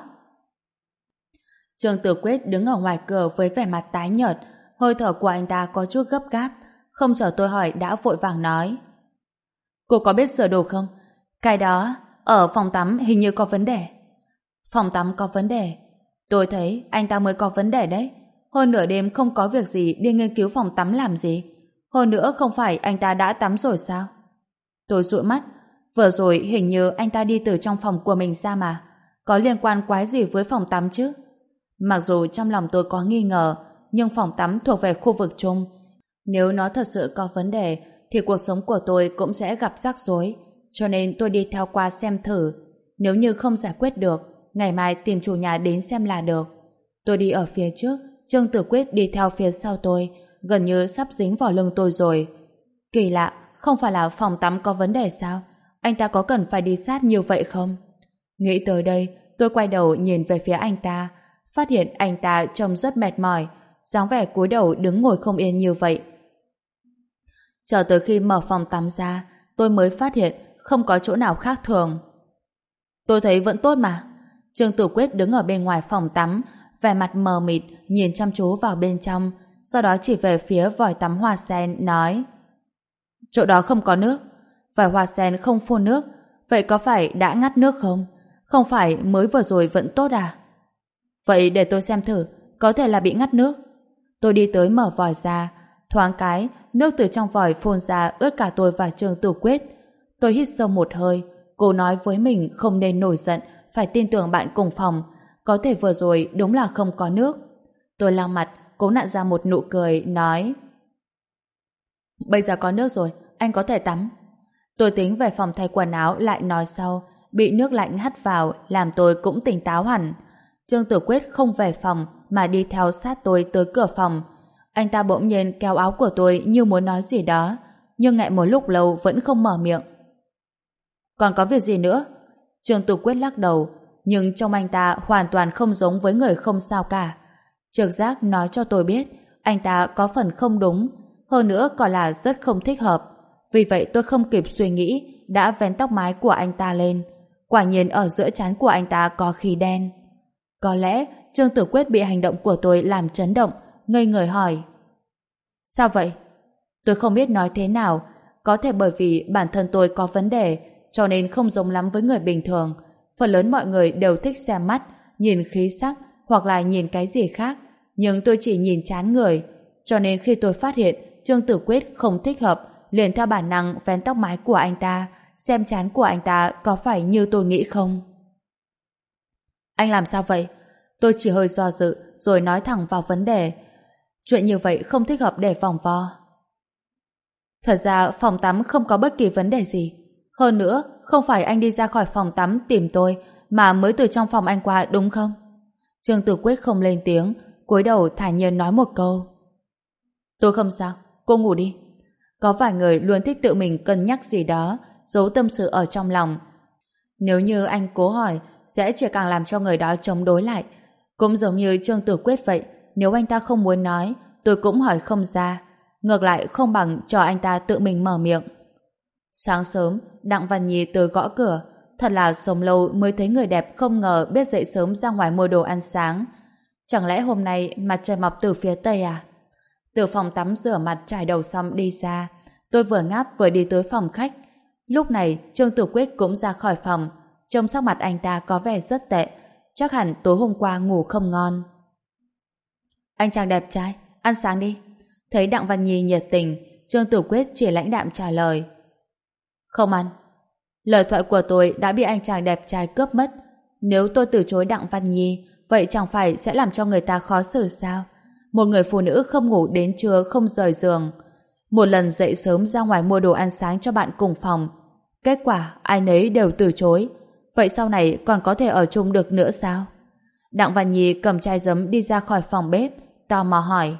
Trương Tử Quyết đứng ở ngoài cửa với vẻ mặt tái nhợt, hơi thở của anh ta có chút gấp gáp, không chờ tôi hỏi đã vội vàng nói. Cô có biết sửa đồ không? Cái đó, ở phòng tắm hình như có vấn đề. Phòng tắm có vấn đề? Tôi thấy anh ta mới có vấn đề đấy. Hơn nửa đêm không có việc gì đi nghiên cứu phòng tắm làm gì? Hơn nữa không phải anh ta đã tắm rồi sao? Tôi dụi mắt. Vừa rồi hình như anh ta đi từ trong phòng của mình ra mà. Có liên quan quái gì với phòng tắm chứ? Mặc dù trong lòng tôi có nghi ngờ, nhưng phòng tắm thuộc về khu vực chung. Nếu nó thật sự có vấn đề, thì cuộc sống của tôi cũng sẽ gặp rắc rối. Cho nên tôi đi theo qua xem thử. Nếu như không giải quyết được, ngày mai tìm chủ nhà đến xem là được. Tôi đi ở phía trước, Trương Tử Quyết đi theo phía sau tôi, gần như sắp dính vào lưng tôi rồi. Kỳ lạ, không phải là phòng tắm có vấn đề sao? Anh ta có cần phải đi sát như vậy không? Nghĩ tới đây, tôi quay đầu nhìn về phía anh ta, phát hiện anh ta trông rất mệt mỏi, dáng vẻ cúi đầu đứng ngồi không yên như vậy. Chờ tới khi mở phòng tắm ra, tôi mới phát hiện không có chỗ nào khác thường. Tôi thấy vẫn tốt mà. Trương Tử Quyết đứng ở bên ngoài phòng tắm, vẻ mặt mờ mịt nhìn chăm chú vào bên trong, sau đó chỉ về phía vòi tắm hoa sen nói: chỗ đó không có nước. Vòi hoa sen không phun nước, vậy có phải đã ngắt nước không? Không phải mới vừa rồi vẫn tốt à? Vậy để tôi xem thử, có thể là bị ngắt nước. Tôi đi tới mở vòi ra, thoáng cái nước từ trong vòi phun ra ướt cả tôi và Trương Tử Quyết. Tôi hít sâu một hơi, cố nói với mình không nên nổi giận, phải tin tưởng bạn cùng phòng, có thể vừa rồi đúng là không có nước. Tôi lau mặt, cố nặn ra một nụ cười, nói: Bây giờ có nước rồi, anh có thể tắm. Tôi tính về phòng thay quần áo lại nói sau, bị nước lạnh hắt vào làm tôi cũng tỉnh táo hẳn. Trương Tử Quyết không về phòng mà đi theo sát tôi tới cửa phòng. Anh ta bỗng nhiên kéo áo của tôi như muốn nói gì đó, nhưng ngại một lúc lâu vẫn không mở miệng. Còn có việc gì nữa? Trương Tử Quyết lắc đầu, nhưng trong anh ta hoàn toàn không giống với người không sao cả. Trực giác nói cho tôi biết anh ta có phần không đúng, hơn nữa còn là rất không thích hợp. Vì vậy tôi không kịp suy nghĩ đã vén tóc mái của anh ta lên. Quả nhiên ở giữa trán của anh ta có khí đen. Có lẽ Trương Tử Quyết bị hành động của tôi làm chấn động, ngây người hỏi: Sao vậy? Tôi không biết nói thế nào. Có thể bởi vì bản thân tôi có vấn đề, cho nên không giống lắm với người bình thường. Phần lớn mọi người đều thích xem mắt, nhìn khí sắc hoặc là nhìn cái gì khác, nhưng tôi chỉ nhìn trán người. Cho nên khi tôi phát hiện Trương Tử Quyết không thích hợp, liền theo bản năng vén tóc mái của anh ta, xem trán của anh ta có phải như tôi nghĩ không. Anh làm sao vậy? Tôi chỉ hơi do dự rồi nói thẳng vào vấn đề. Chuyện như vậy không thích hợp để vòng vo. Thật ra phòng tắm không có bất kỳ vấn đề gì. Hơn nữa, không phải anh đi ra khỏi phòng tắm tìm tôi mà mới từ trong phòng anh qua đúng không? Trương Tử Quyết không lên tiếng, cúi đầu thản nhiên nói một câu. Tôi không sao, cô ngủ đi. Có vài người luôn thích tự mình cân nhắc gì đó, giấu tâm sự ở trong lòng. Nếu như anh cố hỏi, sẽ chỉ càng làm cho người đó chống đối lại. Cũng giống như Trương Tử Quyết vậy, nếu anh ta không muốn nói, tôi cũng hỏi không ra. Ngược lại không bằng cho anh ta tự mình mở miệng. Sáng sớm, Đặng Văn Nhi tới gõ cửa. Thật là sống lâu mới thấy người đẹp không ngờ biết dậy sớm ra ngoài mua đồ ăn sáng. Chẳng lẽ hôm nay mặt trời mọc từ phía tây à? Từ phòng tắm rửa mặt trải đầu xong đi ra. Tôi vừa ngáp vừa đi tới phòng khách. Lúc này Trương Tử Quyết cũng ra khỏi phòng. Trông sắc mặt anh ta có vẻ rất tệ. Chắc hẳn tối hôm qua ngủ không ngon. Anh chàng đẹp trai, ăn sáng đi. Thấy Đặng Văn Nhi nhiệt tình, Trương Tử Quyết chỉ lãnh đạm trả lời. Không ăn. Lời thoại của tôi đã bị anh chàng đẹp trai cướp mất. Nếu tôi từ chối Đặng Văn Nhi, vậy chẳng phải sẽ làm cho người ta khó xử sao? Một người phụ nữ không ngủ đến trưa không rời giường. Một lần dậy sớm ra ngoài mua đồ ăn sáng cho bạn cùng phòng. Kết quả ai nấy đều từ chối. Vậy sau này còn có thể ở chung được nữa sao? Đặng Văn Nhi cầm chai giấm đi ra khỏi phòng bếp, tò mò hỏi.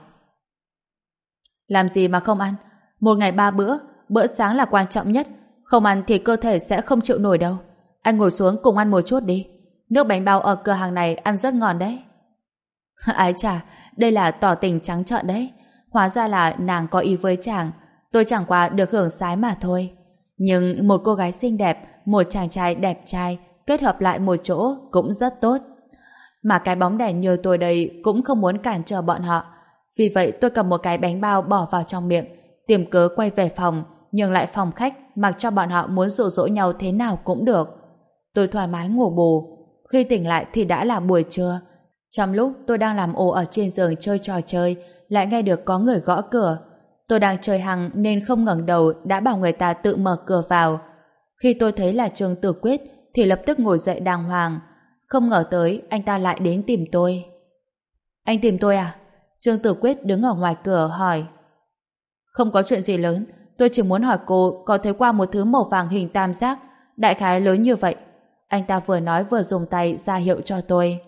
Làm gì mà không ăn? Một ngày ba bữa, bữa sáng là quan trọng nhất. Không ăn thì cơ thể sẽ không chịu nổi đâu. Anh ngồi xuống cùng ăn một chút đi. Nước bánh bao ở cửa hàng này ăn rất ngon đấy. Ái chà, đây là tỏ tình trắng trợn đấy. Hóa ra là nàng có ý với chàng. Tôi chẳng qua được hưởng sái mà thôi. Nhưng một cô gái xinh đẹp, một chàng trai đẹp trai kết hợp lại một chỗ cũng rất tốt. Mà cái bóng đèn như tôi đây cũng không muốn cản trở bọn họ. Vì vậy tôi cầm một cái bánh bao bỏ vào trong miệng, tìm cớ quay về phòng, nhường lại phòng khách, mặc cho bọn họ muốn dụ dỗ nhau thế nào cũng được. Tôi thoải mái ngủ bù. Khi tỉnh lại thì đã là buổi trưa. Trong lúc tôi đang làm ồ ở trên giường chơi trò chơi, lại nghe được có người gõ cửa. Tôi đang chơi hăng nên không ngẩng đầu đã bảo người ta tự mở cửa vào. Khi tôi thấy là Trương Tử Quyết thì lập tức ngồi dậy đàng hoàng. Không ngờ tới anh ta lại đến tìm tôi. Anh tìm tôi à? Trương Tử Quyết đứng ở ngoài cửa hỏi. Không có chuyện gì lớn, tôi chỉ muốn hỏi cô có thấy qua một thứ màu vàng hình tam giác, đại khái lớn như vậy. Anh ta vừa nói vừa dùng tay ra hiệu cho tôi.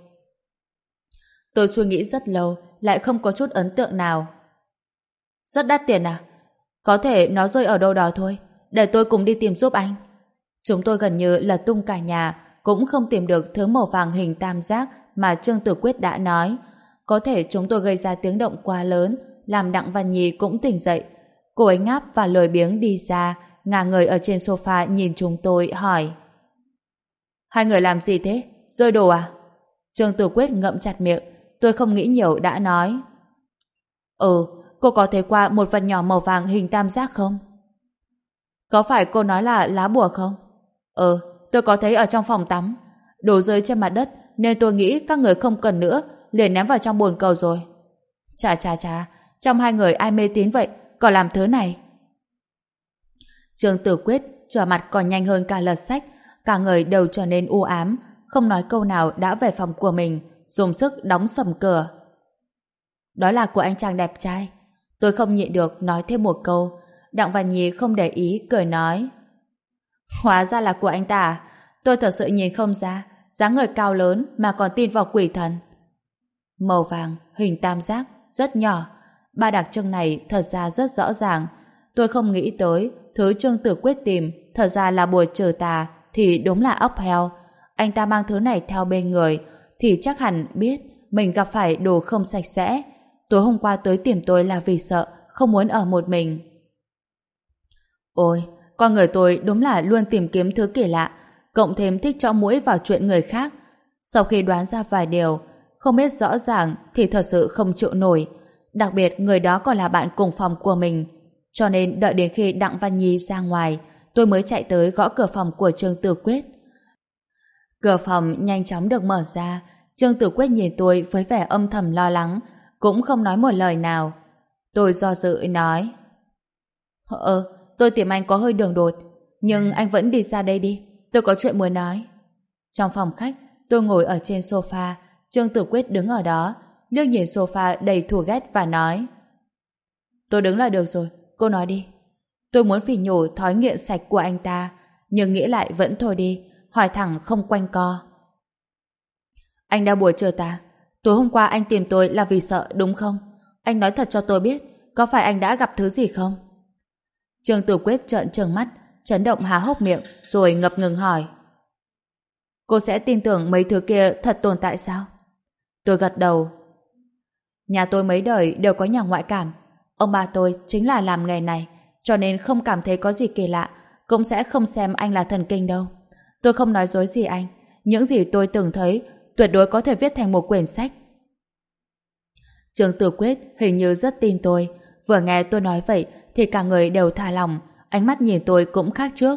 Tôi suy nghĩ rất lâu, lại không có chút ấn tượng nào. Rất đắt tiền à? Có thể nó rơi ở đâu đó thôi, để tôi cùng đi tìm giúp anh. Chúng tôi gần như là tung cả nhà, cũng không tìm được thứ màu vàng hình tam giác mà Trương Tử Quyết đã nói. Có thể chúng tôi gây ra tiếng động quá lớn, làm Đặng Văn Nhi cũng tỉnh dậy. Cô ấy ngáp và lười biếng đi ra, ngả người ở trên sofa nhìn chúng tôi, hỏi. Hai người làm gì thế? Rơi đồ à? Trương Tử Quyết ngậm chặt miệng, tôi không nghĩ nhiều đã nói. Ừ, cô có thấy qua một vật nhỏ màu vàng hình tam giác không? Có phải cô nói là lá bùa không? Ừ, tôi có thấy ở trong phòng tắm. Đồ rơi trên mặt đất nên tôi nghĩ các người không cần nữa, liền ném vào trong bồn cầu rồi. Chà chà chà, trong hai người ai mê tín vậy, còn làm thứ này? Trương Tử Quyết trở mặt còn nhanh hơn cả lật sách, cả người đều trở nên u ám, không nói câu nào đã về phòng của mình, dùng sức đóng sầm cửa. Đó là của anh chàng đẹp trai. Tôi không nhịn được nói thêm một câu. Đặng Văn Nhi không để ý, cười nói. Hóa ra là của anh ta à? Tôi thật sự nhìn không ra, dáng người cao lớn mà còn tin vào quỷ thần. Màu vàng, hình tam giác, rất nhỏ. Ba đặc trưng này thật ra rất rõ ràng. Tôi không nghĩ tới thứ Trương Tử Quyết tìm thật ra là bùa trừ tà, thì đúng là ốc heo. Anh ta mang thứ này theo bên người thì chắc hẳn biết mình gặp phải đồ không sạch sẽ. Tối hôm qua tới tìm tôi là vì sợ không muốn ở một mình. Ôi, con người tôi đúng là luôn tìm kiếm thứ kỳ lạ, cộng thêm thích cho mũi vào chuyện người khác. Sau khi đoán ra vài điều không biết rõ ràng thì thật sự không chịu nổi. Đặc biệt người đó còn là bạn cùng phòng của mình. Cho nên đợi đến khi Đặng Văn Nhi ra ngoài, tôi mới chạy tới gõ cửa phòng của Trương Tử Quyết. Cửa phòng nhanh chóng được mở ra. Trương Tử Quyết nhìn tôi với vẻ âm thầm lo lắng, cũng không nói một lời nào. Tôi do dự nói: Ờ, tôi tìm anh có hơi đường đột, nhưng anh vẫn đi ra đây đi, tôi có chuyện muốn nói. Trong phòng khách, tôi ngồi ở trên sofa, Trương Tử Quyết đứng ở đó, liếc nhìn sofa đầy thù ghét và nói: Tôi đứng là được rồi, cô nói đi. Tôi muốn phỉ nhổ thói nghiện sạch của anh ta, nhưng nghĩ lại vẫn thôi đi, hỏi thẳng không quanh co. Anh đã bùa chờ ta. Tối hôm qua anh tìm tôi là vì sợ đúng không? Anh nói thật cho tôi biết, có phải anh đã gặp thứ gì không? Trương Tử Quyết trợn trừng mắt, chấn động há hốc miệng, rồi ngập ngừng hỏi: Cô sẽ tin tưởng mấy thứ kia thật tồn tại sao? Tôi gật đầu. Nhà tôi mấy đời đều có nhà ngoại cảm. Ông bà tôi chính là làm nghề này, cho nên không cảm thấy có gì kỳ lạ, cũng sẽ không xem anh là thần kinh đâu. Tôi không nói dối gì anh. Những gì tôi từng thấy tuyệt đối có thể viết thành một quyển sách. Trương Tử Quyết hình như rất tin tôi. Vừa nghe tôi nói vậy thì cả người đều thả lỏng, ánh mắt nhìn tôi cũng khác trước.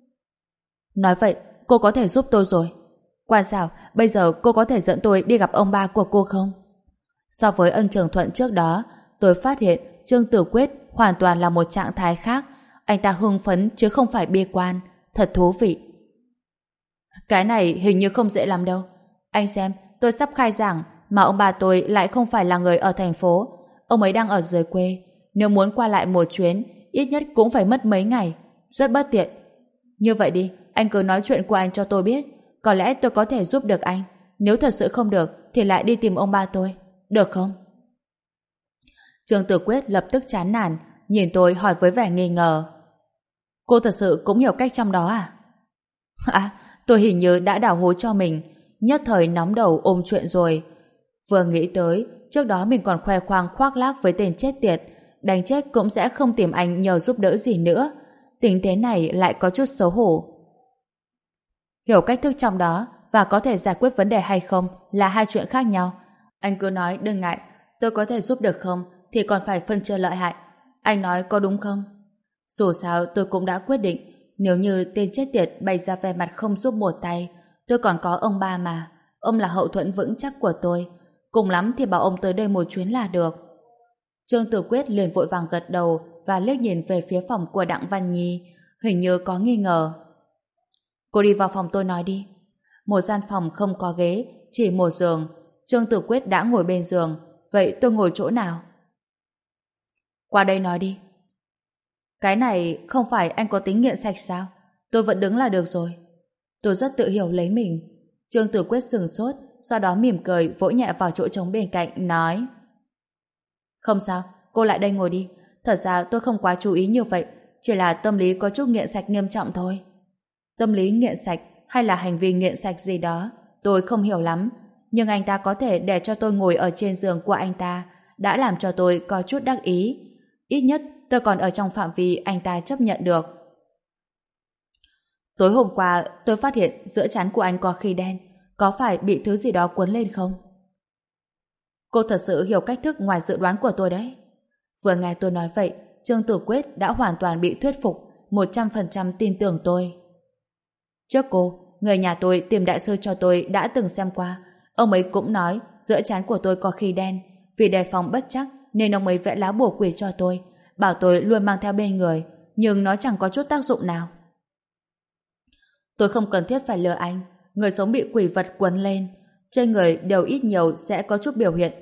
Nói vậy, cô có thể giúp tôi rồi. Qua sao, bây giờ cô có thể dẫn tôi đi gặp ông ba của cô không? So với ân Trường Thuận trước đó, tôi phát hiện Trương Tử Quyết hoàn toàn là một trạng thái khác. Anh ta hưng phấn chứ không phải bi quan. Thật thú vị. Cái này hình như không dễ lắm đâu. Anh xem, tôi sắp khai giảng mà ông bà tôi lại không phải là người ở thành phố. Ông ấy đang ở dưới quê. Nếu muốn qua lại một chuyến, ít nhất cũng phải mất mấy ngày. Rất bất tiện. Như vậy đi, anh cứ nói chuyện của anh cho tôi biết. Có lẽ tôi có thể giúp được anh. Nếu thật sự không được, thì lại đi tìm ông ba tôi. Được không? Trương Tử Quyết lập tức chán nản, nhìn tôi hỏi với vẻ nghi ngờ. Cô thật sự cũng hiểu cách trong đó à? À, tôi hình như đã đảo hố cho mình, nhất thời nóng đầu ôm chuyện rồi. Vừa nghĩ tới, trước đó mình còn khoe khoang khoác lác với tên chết tiệt, đánh chết cũng sẽ không tìm anh nhờ giúp đỡ gì nữa. Tình thế này lại có chút xấu hổ. Hiểu cách thức trong đó và có thể giải quyết vấn đề hay không là hai chuyện khác nhau. Anh cứ nói đừng ngại, tôi có thể giúp được không thì còn phải phân chia lợi hại. Anh nói có đúng không? Dù sao tôi cũng đã quyết định, nếu như tên chết tiệt bày ra vẻ mặt không giúp một tay, tôi còn có ông ba mà. Ông là hậu thuẫn vững chắc của tôi. Cùng lắm thì bảo ông tới đây một chuyến là được. Trương Tử Quyết liền vội vàng gật đầu và liếc nhìn về phía phòng của Đặng Văn Nhi, hình như có nghi ngờ. Cô đi vào phòng tôi nói đi. Một gian phòng không có ghế, chỉ một giường. Trương Tử Quyết đã ngồi bên giường. Vậy tôi ngồi chỗ nào? Qua đây nói đi. Cái này không phải anh có tính nghiện sạch sao? Tôi vẫn đứng là được rồi. Tôi rất tự hiểu lấy mình. Trương Tử Quyết sừng sốt, sau đó mỉm cười vỗ nhẹ vào chỗ trống bên cạnh, nói: Không sao, cô lại đây ngồi đi. Thật ra tôi không quá chú ý như vậy, chỉ là tâm lý có chút nghiện sạch nghiêm trọng thôi. Tâm lý nghiện sạch hay là hành vi nghiện sạch gì đó, tôi không hiểu lắm. Nhưng anh ta có thể để cho tôi ngồi ở trên giường của anh ta, đã làm cho tôi có chút đắc ý. Ít nhất tôi còn ở trong phạm vi anh ta chấp nhận được. Tối hôm qua tôi phát hiện giữa trán của anh có khí đen. Có phải bị thứ gì đó cuốn lên không? Cô thật sự hiểu cách thức ngoài dự đoán của tôi đấy. Vừa nghe tôi nói vậy, Trương Tử Quyết đã hoàn toàn bị thuyết phục, một trăm phần trăm tin tưởng tôi. Trước cô, người nhà tôi tìm đại sư cho tôi đã từng xem qua. Ông ấy cũng nói giữa trán của tôi có khí đen. Vì đề phòng bất chắc nên ông ấy vẽ lá bùa quỷ cho tôi, bảo tôi luôn mang theo bên người, nhưng nó chẳng có chút tác dụng nào. Tôi không cần thiết phải lừa anh. Người sống bị quỷ vật quấn lên, trên người đều ít nhiều sẽ có chút biểu hiện.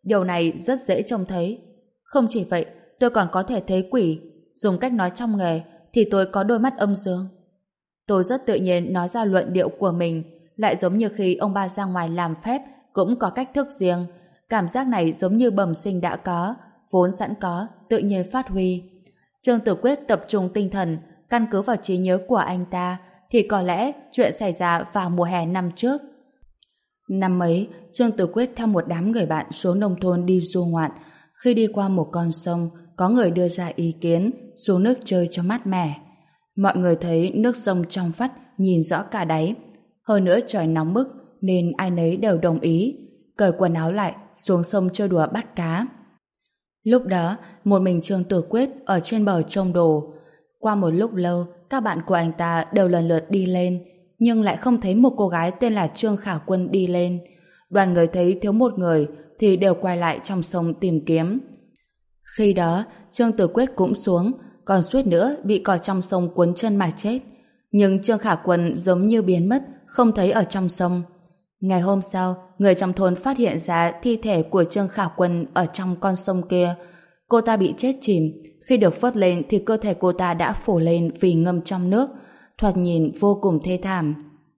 Điều này rất dễ trông thấy. Không chỉ vậy, tôi còn có thể thấy quỷ. Dùng cách nói trong nghề thì tôi có đôi mắt âm dương. Tôi rất tự nhiên nói ra luận điệu của mình, lại giống như khi ông ba ra ngoài làm phép cũng có cách thức riêng. Cảm giác này giống như bẩm sinh đã có, vốn sẵn có, tự nhiên phát huy. Trương Tử Quyết tập trung tinh thần, căn cứ vào trí nhớ của anh ta, thì có lẽ chuyện xảy ra vào mùa hè năm trước. Năm ấy, Trương Tử Quyết theo một đám người bạn xuống nông thôn đi du ngoạn. Khi đi qua một con sông, có người đưa ra ý kiến xuống nước chơi cho mát mẻ. Mọi người thấy nước sông trong vắt, nhìn rõ cả đáy. Hơn nữa trời nóng bức, nên ai nấy đều đồng ý, cởi quần áo lại, xuống sông chơi đùa bắt cá. Lúc đó, một mình Trương Tử Quyết ở trên bờ trông đồ. Qua một lúc lâu, các bạn của anh ta đều lần lượt đi lên, nhưng lại không thấy một cô gái tên là Trương Khả Quân đi lên. Đoàn người thấy thiếu một người thì đều quay lại trong sông tìm kiếm. Khi đó, Trương Tử Quyết cũng xuống, còn suýt nữa bị cỏ trong sông cuốn chân mà chết. Nhưng Trương Khả Quân giống như biến mất, không thấy ở trong sông. Ngày hôm sau, người trong thôn phát hiện ra thi thể của Trương Khả Quân ở trong con sông kia. Cô ta bị chết chìm. Khi được vớt lên thì cơ thể cô ta đã phủ lên vì ngâm trong nước, thoạt nhìn vô cùng thê thảm.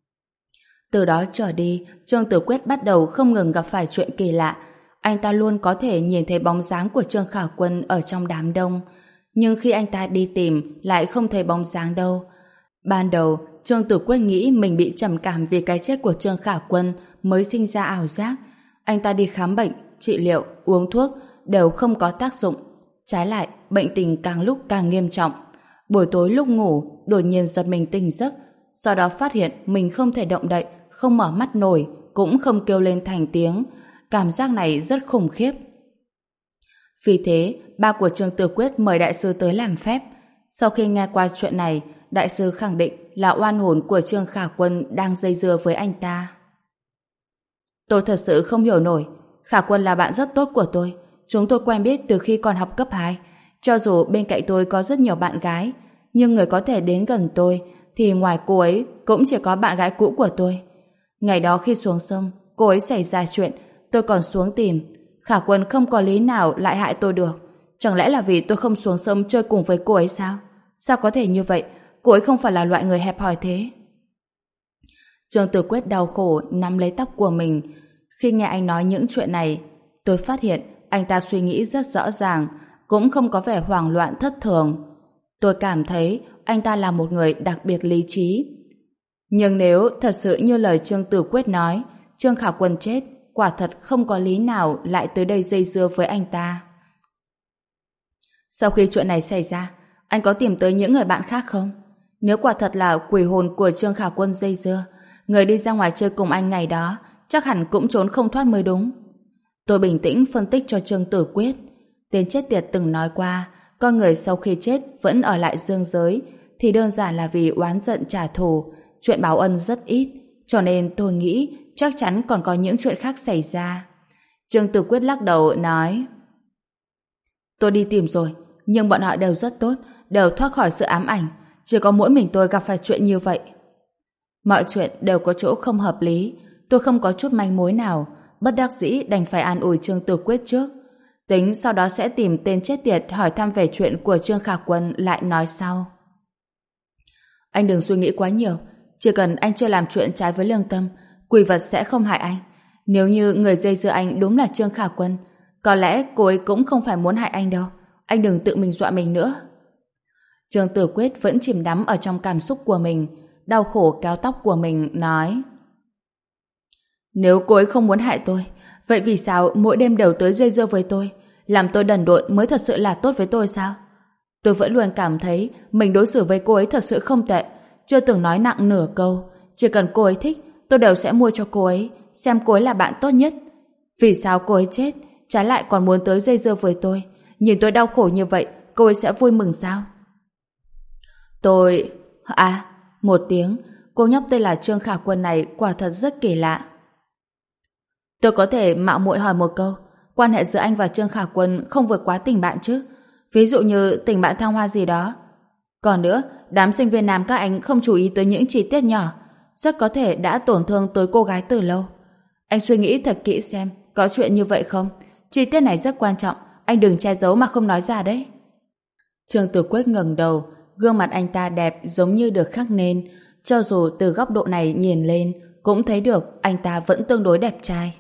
Từ đó trở đi, Trương Tử Quyết bắt đầu không ngừng gặp phải chuyện kỳ lạ. Anh ta luôn có thể nhìn thấy bóng dáng của Trương Khả Quân ở trong đám đông. Nhưng khi anh ta đi tìm, lại không thấy bóng dáng đâu. Ban đầu, Trương Tử Quyết nghĩ mình bị trầm cảm vì cái chết của Trương Khả Quân mới sinh ra ảo giác. Anh ta đi khám bệnh, trị liệu, uống thuốc đều không có tác dụng. Trái lại, bệnh tình càng lúc càng nghiêm trọng. Buổi tối lúc ngủ, đột nhiên giật mình tỉnh giấc, sau đó phát hiện mình không thể động đậy, không mở mắt nổi, cũng không kêu lên thành tiếng. Cảm giác này rất khủng khiếp. Vì thế, ba của Trương Tử Quyết mời đại sư tới làm phép. Sau khi nghe qua chuyện này, đại sư khẳng định là oan hồn của Trương Khả Quân đang dây dưa với anh ta. Tôi thật sự không hiểu nổi. Khả Quân là bạn rất tốt của tôi. Chúng tôi quen biết từ khi còn học cấp hai. Cho dù bên cạnh tôi có rất nhiều bạn gái, nhưng người có thể đến gần tôi thì ngoài cô ấy cũng chỉ có bạn gái cũ của tôi. Ngày đó khi xuống sông, cô ấy xảy ra chuyện, tôi còn xuống tìm. Khả Quân không có lý nào lại hại tôi được. Chẳng lẽ là vì tôi không xuống sông chơi cùng với cô ấy sao? Sao có thể như vậy? Cô ấy không phải là loại người hẹp hòi thế. Trương Tử Quyết đau khổ nắm lấy tóc của mình. Khi nghe anh nói những chuyện này, tôi phát hiện anh ta suy nghĩ rất rõ ràng, cũng không có vẻ hoảng loạn thất thường. Tôi cảm thấy anh ta là một người đặc biệt lý trí. Nhưng nếu thật sự như lời Trương Tử Quyết nói, Trương Khả Quân chết, quả thật không có lý nào lại tới đây dây dưa với anh ta. Sau khi chuyện này xảy ra, anh có tìm tới những người bạn khác không? Nếu quả thật là quỷ hồn của Trương Khả Quân dây dưa, người đi ra ngoài chơi cùng anh ngày đó chắc hẳn cũng trốn không thoát mới đúng. Tôi bình tĩnh phân tích cho Trương Tử Quyết. Tên chết tiệt từng nói qua, con người sau khi chết vẫn ở lại dương giới thì đơn giản là vì oán giận trả thù, chuyện báo ân rất ít, cho nên tôi nghĩ chắc chắn còn có những chuyện khác xảy ra. Trương Tử Quyết lắc đầu nói: Tôi đi tìm rồi, nhưng bọn họ đều rất tốt, đều thoát khỏi sự ám ảnh, chỉ có mỗi mình tôi gặp phải chuyện như vậy. Mọi chuyện đều có chỗ không hợp lý, tôi không có chút manh mối nào, bất đắc dĩ đành phải an ủi Trương Tử Quyết trước. Tính sau đó sẽ tìm tên chết tiệt hỏi thăm về chuyện của Trương Khả Quân lại nói sau. Anh đừng suy nghĩ quá nhiều, chỉ cần anh chưa làm chuyện trái với lương tâm, quỷ vật sẽ không hại anh. Nếu như người dây dưa anh đúng là Trương Khả Quân, có lẽ cô ấy cũng không phải muốn hại anh đâu. Anh đừng tự mình dọa mình nữa. Trương Tử Quyết vẫn chìm đắm ở trong cảm xúc của mình, đau khổ kéo tóc của mình, nói: Nếu cô ấy không muốn hại tôi, vậy vì sao mỗi đêm đều tới dây dưa với tôi, làm tôi đần độn mới thật sự là tốt với tôi sao? Tôi vẫn luôn cảm thấy mình đối xử với cô ấy thật sự không tệ, chưa từng nói nặng nửa câu. Chỉ cần cô ấy thích, tôi đều sẽ mua cho cô ấy, xem cô ấy là bạn tốt nhất. Vì sao cô ấy chết, trái lại còn muốn tới dây dưa với tôi? Nhìn tôi đau khổ như vậy, cô ấy sẽ vui mừng sao? Tôi... À, một tiếng, cô nhóc tên là Trương Khả Quân này quả thật rất kỳ lạ. Tôi có thể mạo muội hỏi một câu, quan hệ giữa anh và Trương Khả Quân không vượt quá tình bạn chứ? Ví dụ như tình bạn thăng hoa gì đó. Còn nữa, đám sinh viên nam các anh không chú ý tới những chi tiết nhỏ, rất có thể đã tổn thương tới cô gái từ lâu. Anh suy nghĩ thật kỹ xem, có chuyện như vậy không? Chi tiết này rất quan trọng, anh đừng che giấu mà không nói ra đấy. Trương Tử Quyết ngẩng đầu, gương mặt anh ta đẹp giống như được khắc nên, cho dù từ góc độ này nhìn lên, cũng thấy được anh ta vẫn tương đối đẹp trai.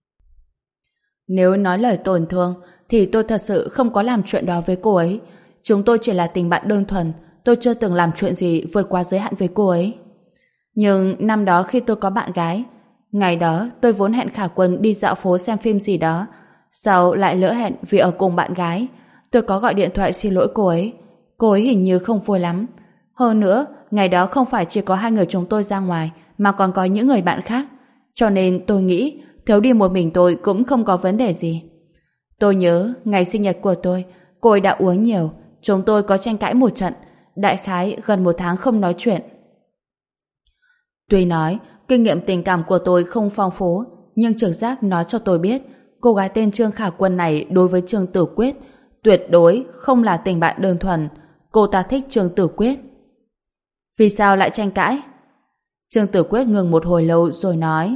Nếu nói lời tổn thương, thì tôi thật sự không có làm chuyện đó với cô ấy. Chúng tôi chỉ là tình bạn đơn thuần, tôi chưa từng làm chuyện gì vượt qua giới hạn với cô ấy. Nhưng năm đó khi tôi có bạn gái, ngày đó tôi vốn hẹn Khả Quân đi dạo phố xem phim gì đó, sau lại lỡ hẹn vì ở cùng bạn gái. Tôi có gọi điện thoại xin lỗi cô ấy. Cô ấy hình như không vui lắm. Hơn nữa, ngày đó không phải chỉ có hai người chúng tôi ra ngoài, mà còn có những người bạn khác. Cho nên tôi nghĩ thiếu đi một mình tôi cũng không có vấn đề gì. Tôi nhớ ngày sinh nhật của tôi, cô ấy đã uống nhiều, chúng tôi có tranh cãi một trận, đại khái gần một tháng không nói chuyện. Tuy nói kinh nghiệm tình cảm của tôi không phong phú, nhưng trực giác nói cho tôi biết cô gái tên Trương Khả Quân này đối với Trương Tử Quyết tuyệt đối không là tình bạn đơn thuần. Cô ta thích Trương Tử Quyết. Vì sao lại tranh cãi? Trương Tử Quyết ngừng một hồi lâu rồi nói: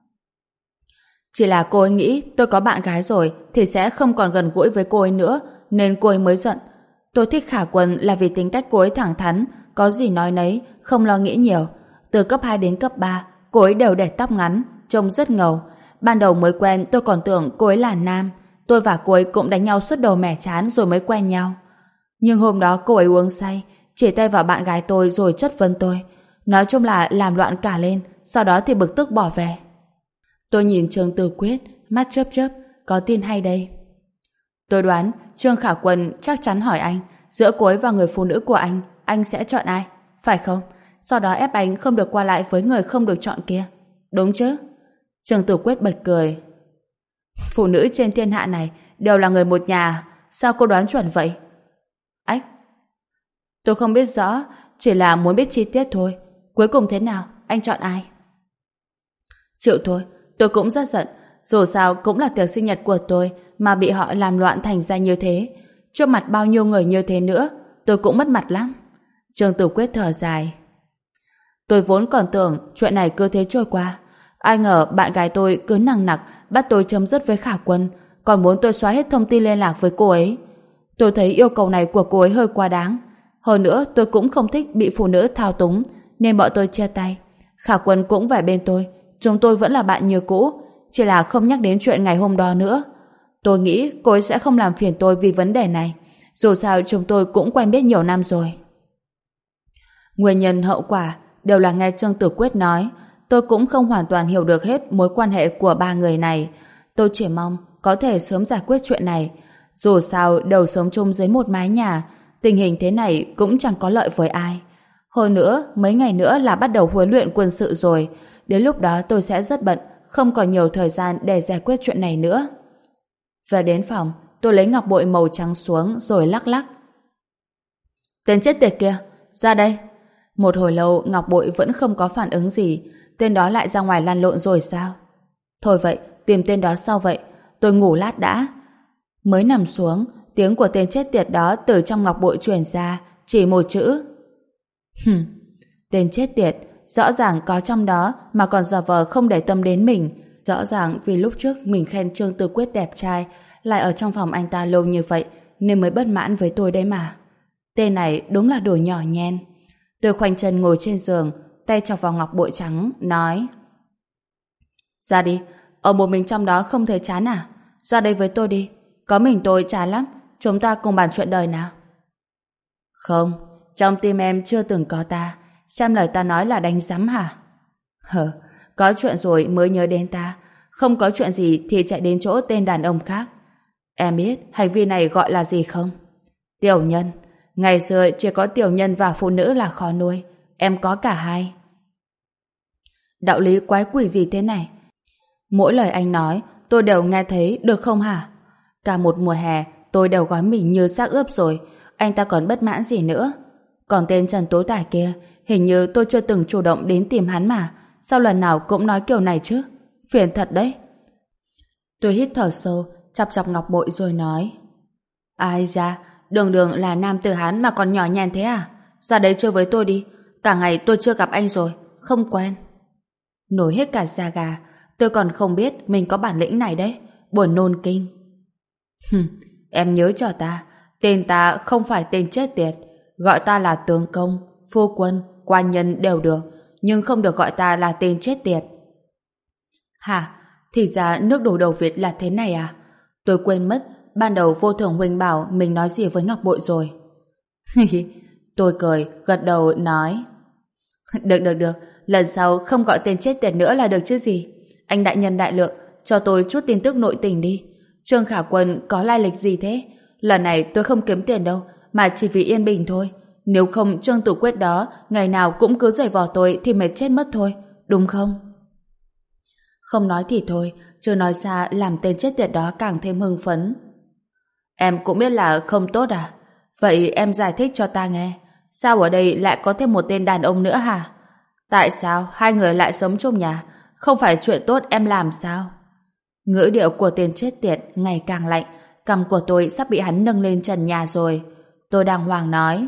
chỉ là cô ấy nghĩ tôi có bạn gái rồi thì sẽ không còn gần gũi với cô ấy nữa, nên cô ấy mới giận. Tôi thích Khả Quân là vì tính cách cô ấy thẳng thắn, có gì nói nấy, không lo nghĩ nhiều. Từ cấp hai đến cấp ba, cô ấy đều để tóc ngắn, trông rất ngầu. Ban đầu mới quen tôi còn tưởng cô ấy là nam. Tôi và cô ấy cũng đánh nhau suốt đầu mẻ chán rồi mới quen nhau. Nhưng hôm đó cô ấy uống say, chỉ tay vào bạn gái tôi rồi chất vấn tôi. Nói chung là làm loạn cả lên, sau đó thì bực tức bỏ về. Tôi nhìn Trương Tử Quyết, mắt chớp chớp, có tin hay đây? Tôi đoán Trương Khả Quân chắc chắn hỏi anh, giữa cô ấy và người phụ nữ của anh, anh sẽ chọn ai, phải không? Sau đó ép anh không được qua lại với người không được chọn kia. Đúng chứ? Trương Tử Quyết bật cười. Phụ nữ trên thiên hạ này đều là người một nhà, sao cô đoán chuẩn vậy? Ách, tôi không biết rõ, chỉ là muốn biết chi tiết thôi. Cuối cùng thế nào, anh chọn ai? Chịu thôi, tôi cũng rất giận. Dù sao cũng là tiệc sinh nhật của tôi mà bị họ làm loạn thành ra như thế. Trước mặt bao nhiêu người như thế nữa, tôi cũng mất mặt lắm. Trương Tử Quyết thở dài. Tôi vốn còn tưởng chuyện này cứ thế trôi qua. Ai ngờ bạn gái tôi cứ nằng nặc bắt tôi chấm dứt với Khả Quân, còn muốn tôi xóa hết thông tin liên lạc với cô ấy. Tôi thấy yêu cầu này của cô ấy hơi quá đáng. Hơn nữa tôi cũng không thích bị phụ nữ thao túng, nên bọn tôi chia tay. Khả Quân cũng về bên tôi, chúng tôi vẫn là bạn như cũ, chỉ là không nhắc đến chuyện ngày hôm đó nữa. Tôi nghĩ cô ấy sẽ không làm phiền tôi vì vấn đề này. Dù sao chúng tôi cũng quen biết nhiều năm rồi. Nguyên nhân hậu quả đều là nghe Trương Tử Quyết nói. Tôi cũng không hoàn toàn hiểu được hết mối quan hệ của ba người này. Tôi chỉ mong có thể sớm giải quyết chuyện này. Dù sao đều sống chung dưới một mái nhà, tình hình thế này cũng chẳng có lợi với ai. Hơn nữa, mấy ngày nữa là bắt đầu huấn luyện quân sự rồi. Đến lúc đó tôi sẽ rất bận, không còn nhiều thời gian để giải quyết chuyện này nữa. Về đến phòng, tôi lấy ngọc bội màu trắng xuống rồi lắc lắc. Tên chết tiệt kia, ra đây. Một hồi lâu ngọc bội vẫn không có phản ứng gì. Tên đó lại ra ngoài lăn lộn rồi sao? Thôi vậy, tìm tên đó sau vậy. Tôi ngủ lát đã. Mới nằm xuống, tiếng của tên chết tiệt đó từ trong ngọc bội truyền ra, chỉ một chữ. Hừm, tên chết tiệt, rõ ràng có trong đó mà còn giả vờ không để tâm đến mình. Rõ ràng vì lúc trước mình khen Trương Tử Quyết đẹp trai, lại ở trong phòng anh ta lâu như vậy, nên mới bất mãn với tôi đấy mà. Tên này đúng là đồ nhỏ nhen. Tôi khoanh chân ngồi trên giường, tay chọc vào ngọc bội trắng, nói: ra đi, ở một mình trong đó không thấy chán à? Ra đây với tôi đi, có mình tôi chán lắm, chúng ta cùng bàn chuyện đời nào. Không, trong tim em chưa từng có ta, xem lời ta nói là đánh rắm hả? Hờ, có chuyện rồi mới nhớ đến ta, không có chuyện gì thì chạy đến chỗ tên đàn ông khác. Em biết hành vi này gọi là gì không? Tiểu nhân. Ngày xưa chỉ có tiểu nhân và phụ nữ là khó nuôi, em có cả hai. Đạo lý quái quỷ gì thế này? Mỗi lời anh nói tôi đều nghe thấy, được không hả? Cả một mùa hè tôi đều gói mình như xác ướp rồi, anh ta còn bất mãn gì nữa? Còn tên Trần Tố Tài kia, hình như tôi chưa từng chủ động đến tìm hắn mà, sao lần nào cũng nói kiểu này chứ? Phiền thật đấy. Tôi hít thở sâu, chọc chọc ngọc bội rồi nói: ai da, đường đường là nam tử Hán mà còn nhỏ nhàn thế à? Ra đấy chơi với tôi đi, cả ngày tôi chưa gặp anh rồi, không quen. Nổi hết cả da gà, tôi còn không biết mình có bản lĩnh này đấy, buồn nôn kinh. Hừm, em nhớ cho ta, tên ta không phải tên chết tiệt, gọi ta là tướng công, phu quân, quan nhân đều được, nhưng không được gọi ta là tên chết tiệt. Hả? Thì ra nước đổ đầu Việt là thế này à? Tôi quên mất, ban đầu vô thưởng huynh bảo mình nói gì với Ngọc Bội rồi. Tôi cười, gật đầu nói. Được được được, lần sau không gọi tên chết tiệt nữa là được chứ gì. Anh đại nhân đại lượng, cho tôi chút tin tức nội tình đi. Trương Khả Quân có lai lịch gì thế? Lần này tôi không kiếm tiền đâu, mà chỉ vì yên bình thôi. Nếu không Trương Tử Quyết đó ngày nào cũng cứ giày vò tôi thì mệt chết mất thôi, đúng không? Không nói thì thôi, chưa nói ra làm tên chết tiệt đó càng thêm hưng phấn. Em cũng biết là không tốt à? Vậy em giải thích cho ta nghe. Sao ở đây lại có thêm một tên đàn ông nữa hả? Tại sao hai người lại sống chung nhà? Không phải chuyện tốt em làm sao? Ngữ điệu của tên chết tiệt ngày càng lạnh, cằm của tôi sắp bị hắn nâng lên trần nhà rồi. Tôi đàng hoàng nói.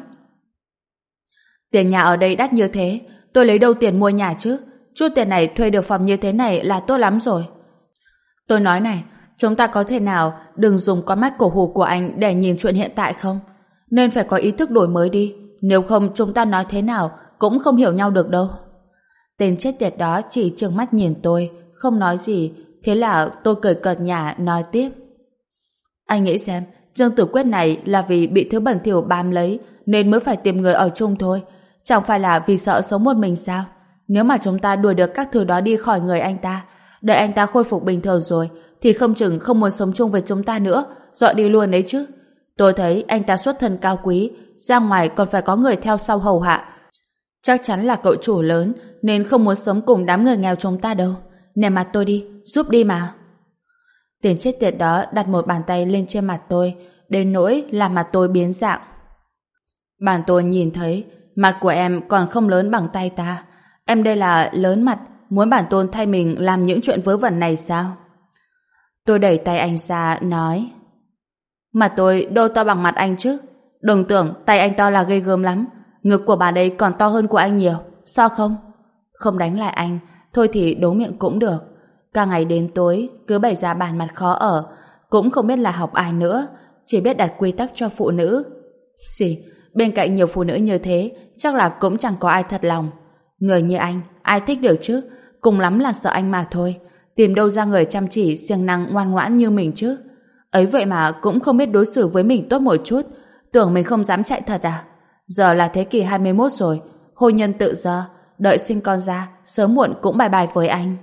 Tiền nhà ở đây đắt như thế, tôi lấy đâu tiền mua nhà chứ? Chút tiền này thuê được phòng như thế này là tốt lắm rồi. Tôi nói này, chúng ta có thể nào đừng dùng con mắt cổ hủ của anh để nhìn chuyện hiện tại không? Nên phải có ý thức đổi mới đi, nếu không chúng ta nói thế nào cũng không hiểu nhau được đâu. Tên chết tiệt đó chỉ trừng mắt nhìn tôi, không nói gì, thế là tôi cười cợt nhả nói tiếp. Anh nghĩ xem, Trương Tử Quyết này là vì bị thứ bẩn thỉu bám lấy nên mới phải tìm người ở chung thôi, chẳng phải là vì sợ sống một mình sao? Nếu mà chúng ta đuổi được các thứ đó đi khỏi người anh ta, đợi anh ta khôi phục bình thường rồi thì không chừng không muốn sống chung với chúng ta nữa, dọn đi luôn đấy chứ. Tôi thấy anh ta xuất thân cao quý, ra ngoài còn phải có người theo sau hầu hạ. Chắc chắn là cậu chủ lớn nên không muốn sống cùng đám người nghèo chúng ta đâu. Nè mặt tôi đi, giúp đi mà. Tên chết tiệt đó đặt một bàn tay lên trên mặt tôi, đến nỗi làm mặt tôi biến dạng. Bạn tôi nhìn thấy mặt của em còn không lớn bằng tay ta. Em đây là lớn mặt, muốn bản tôn thay mình làm những chuyện vớ vẩn này sao? Tôi đẩy tay anh ra, nói. Mặt tôi đâu to bằng mặt anh chứ. Đừng tưởng tay anh to là ghê gớm lắm. Ngực của bà đây còn to hơn của anh nhiều. Sao không? Không đánh lại anh, thôi thì đố miệng cũng được. Cả ngày đến tối, cứ bày ra bản mặt khó ở. Cũng không biết là học ai nữa, chỉ biết đặt quy tắc cho phụ nữ. Xì, bên cạnh nhiều phụ nữ như thế, chắc là cũng chẳng có ai thật lòng. Người như anh, ai thích được chứ? Cùng lắm là sợ anh mà thôi. Tìm đâu ra người chăm chỉ, siêng năng, ngoan ngoãn như mình chứ? Ấy vậy mà cũng không biết đối xử với mình tốt một chút. Tưởng mình không dám chạy thật à? Giờ là thế kỷ hai mươi mốt rồi, hôn nhân tự do, đợi sinh con ra, sớm muộn cũng bye bye với anh.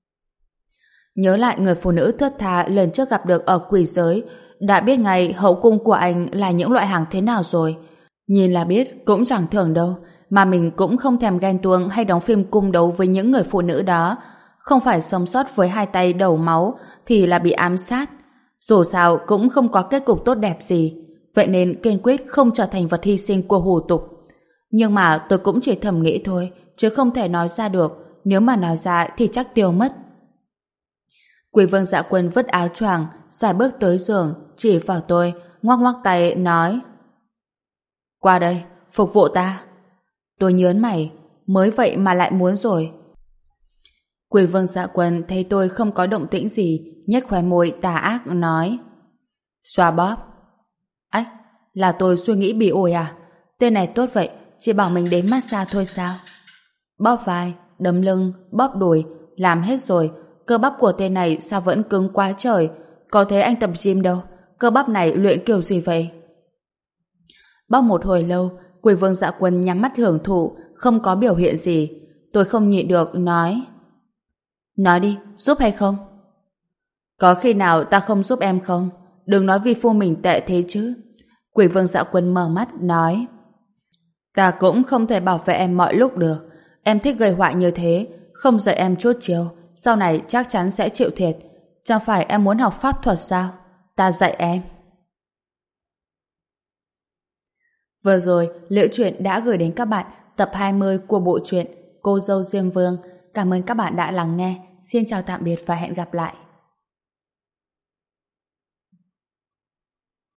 Nhớ lại người phụ nữ thướt tha lần trước gặp được ở quỷ giới, đã biết ngay hậu cung của anh là những loại hàng thế nào rồi. Nhìn là biết cũng chẳng thường đâu, mà mình cũng không thèm ghen tuông hay đóng phim cung đấu với những người phụ nữ đó. Không phải sống sót với hai tay đầu máu thì là bị ám sát. Dù sao cũng không có kết cục tốt đẹp gì, vậy nên kiên quyết không trở thành vật hy sinh của hủ tục. Nhưng mà tôi cũng chỉ thầm nghĩ thôi, chứ không thể nói ra được. Nếu mà nói ra thì chắc tiêu mất. Quỷ Vương Dạ Quân vứt áo choàng, xài bước tới giường, chỉ vào tôi, ngoắc ngoắc tay, nói: Qua đây, phục vụ ta. Tôi nhớn mày, mới vậy mà lại muốn rồi. Quỷ Vương Dạ Quân thấy tôi không có động tĩnh gì, nhếch khóe môi tà ác nói: Xoa bóp. Ách, là tôi suy nghĩ bị ổi à? Tên này tốt vậy, chỉ bảo mình đến massage thôi sao? Bóp vai, đấm lưng, bóp đùi, làm hết rồi. Cơ bắp của tên này sao vẫn cứng quá trời? Có thấy anh tập gym đâu, cơ bắp này luyện kiểu gì vậy? Bóp một hồi lâu, Quỷ Vương Dạ Quân nhắm mắt hưởng thụ, không có biểu hiện gì. Tôi không nhịn được, nói: Nói đi, giúp hay không? Có khi nào ta không giúp em không? Đừng nói vi phu mình tệ thế chứ. Quỷ Vương Dạ Quân mở mắt, nói: Ta cũng không thể bảo vệ em mọi lúc được. Em thích gây họa như thế, không dạy em chút chiều, sau này chắc chắn sẽ chịu thiệt. Chẳng phải em muốn học pháp thuật sao? Ta dạy em. Vừa rồi, Liễu Chuyện đã gửi đến các bạn tập hai mươi của bộ truyện Cô Dâu Diêm Vương. Cảm ơn các bạn đã lắng nghe. Xin chào tạm biệt và hẹn gặp lại.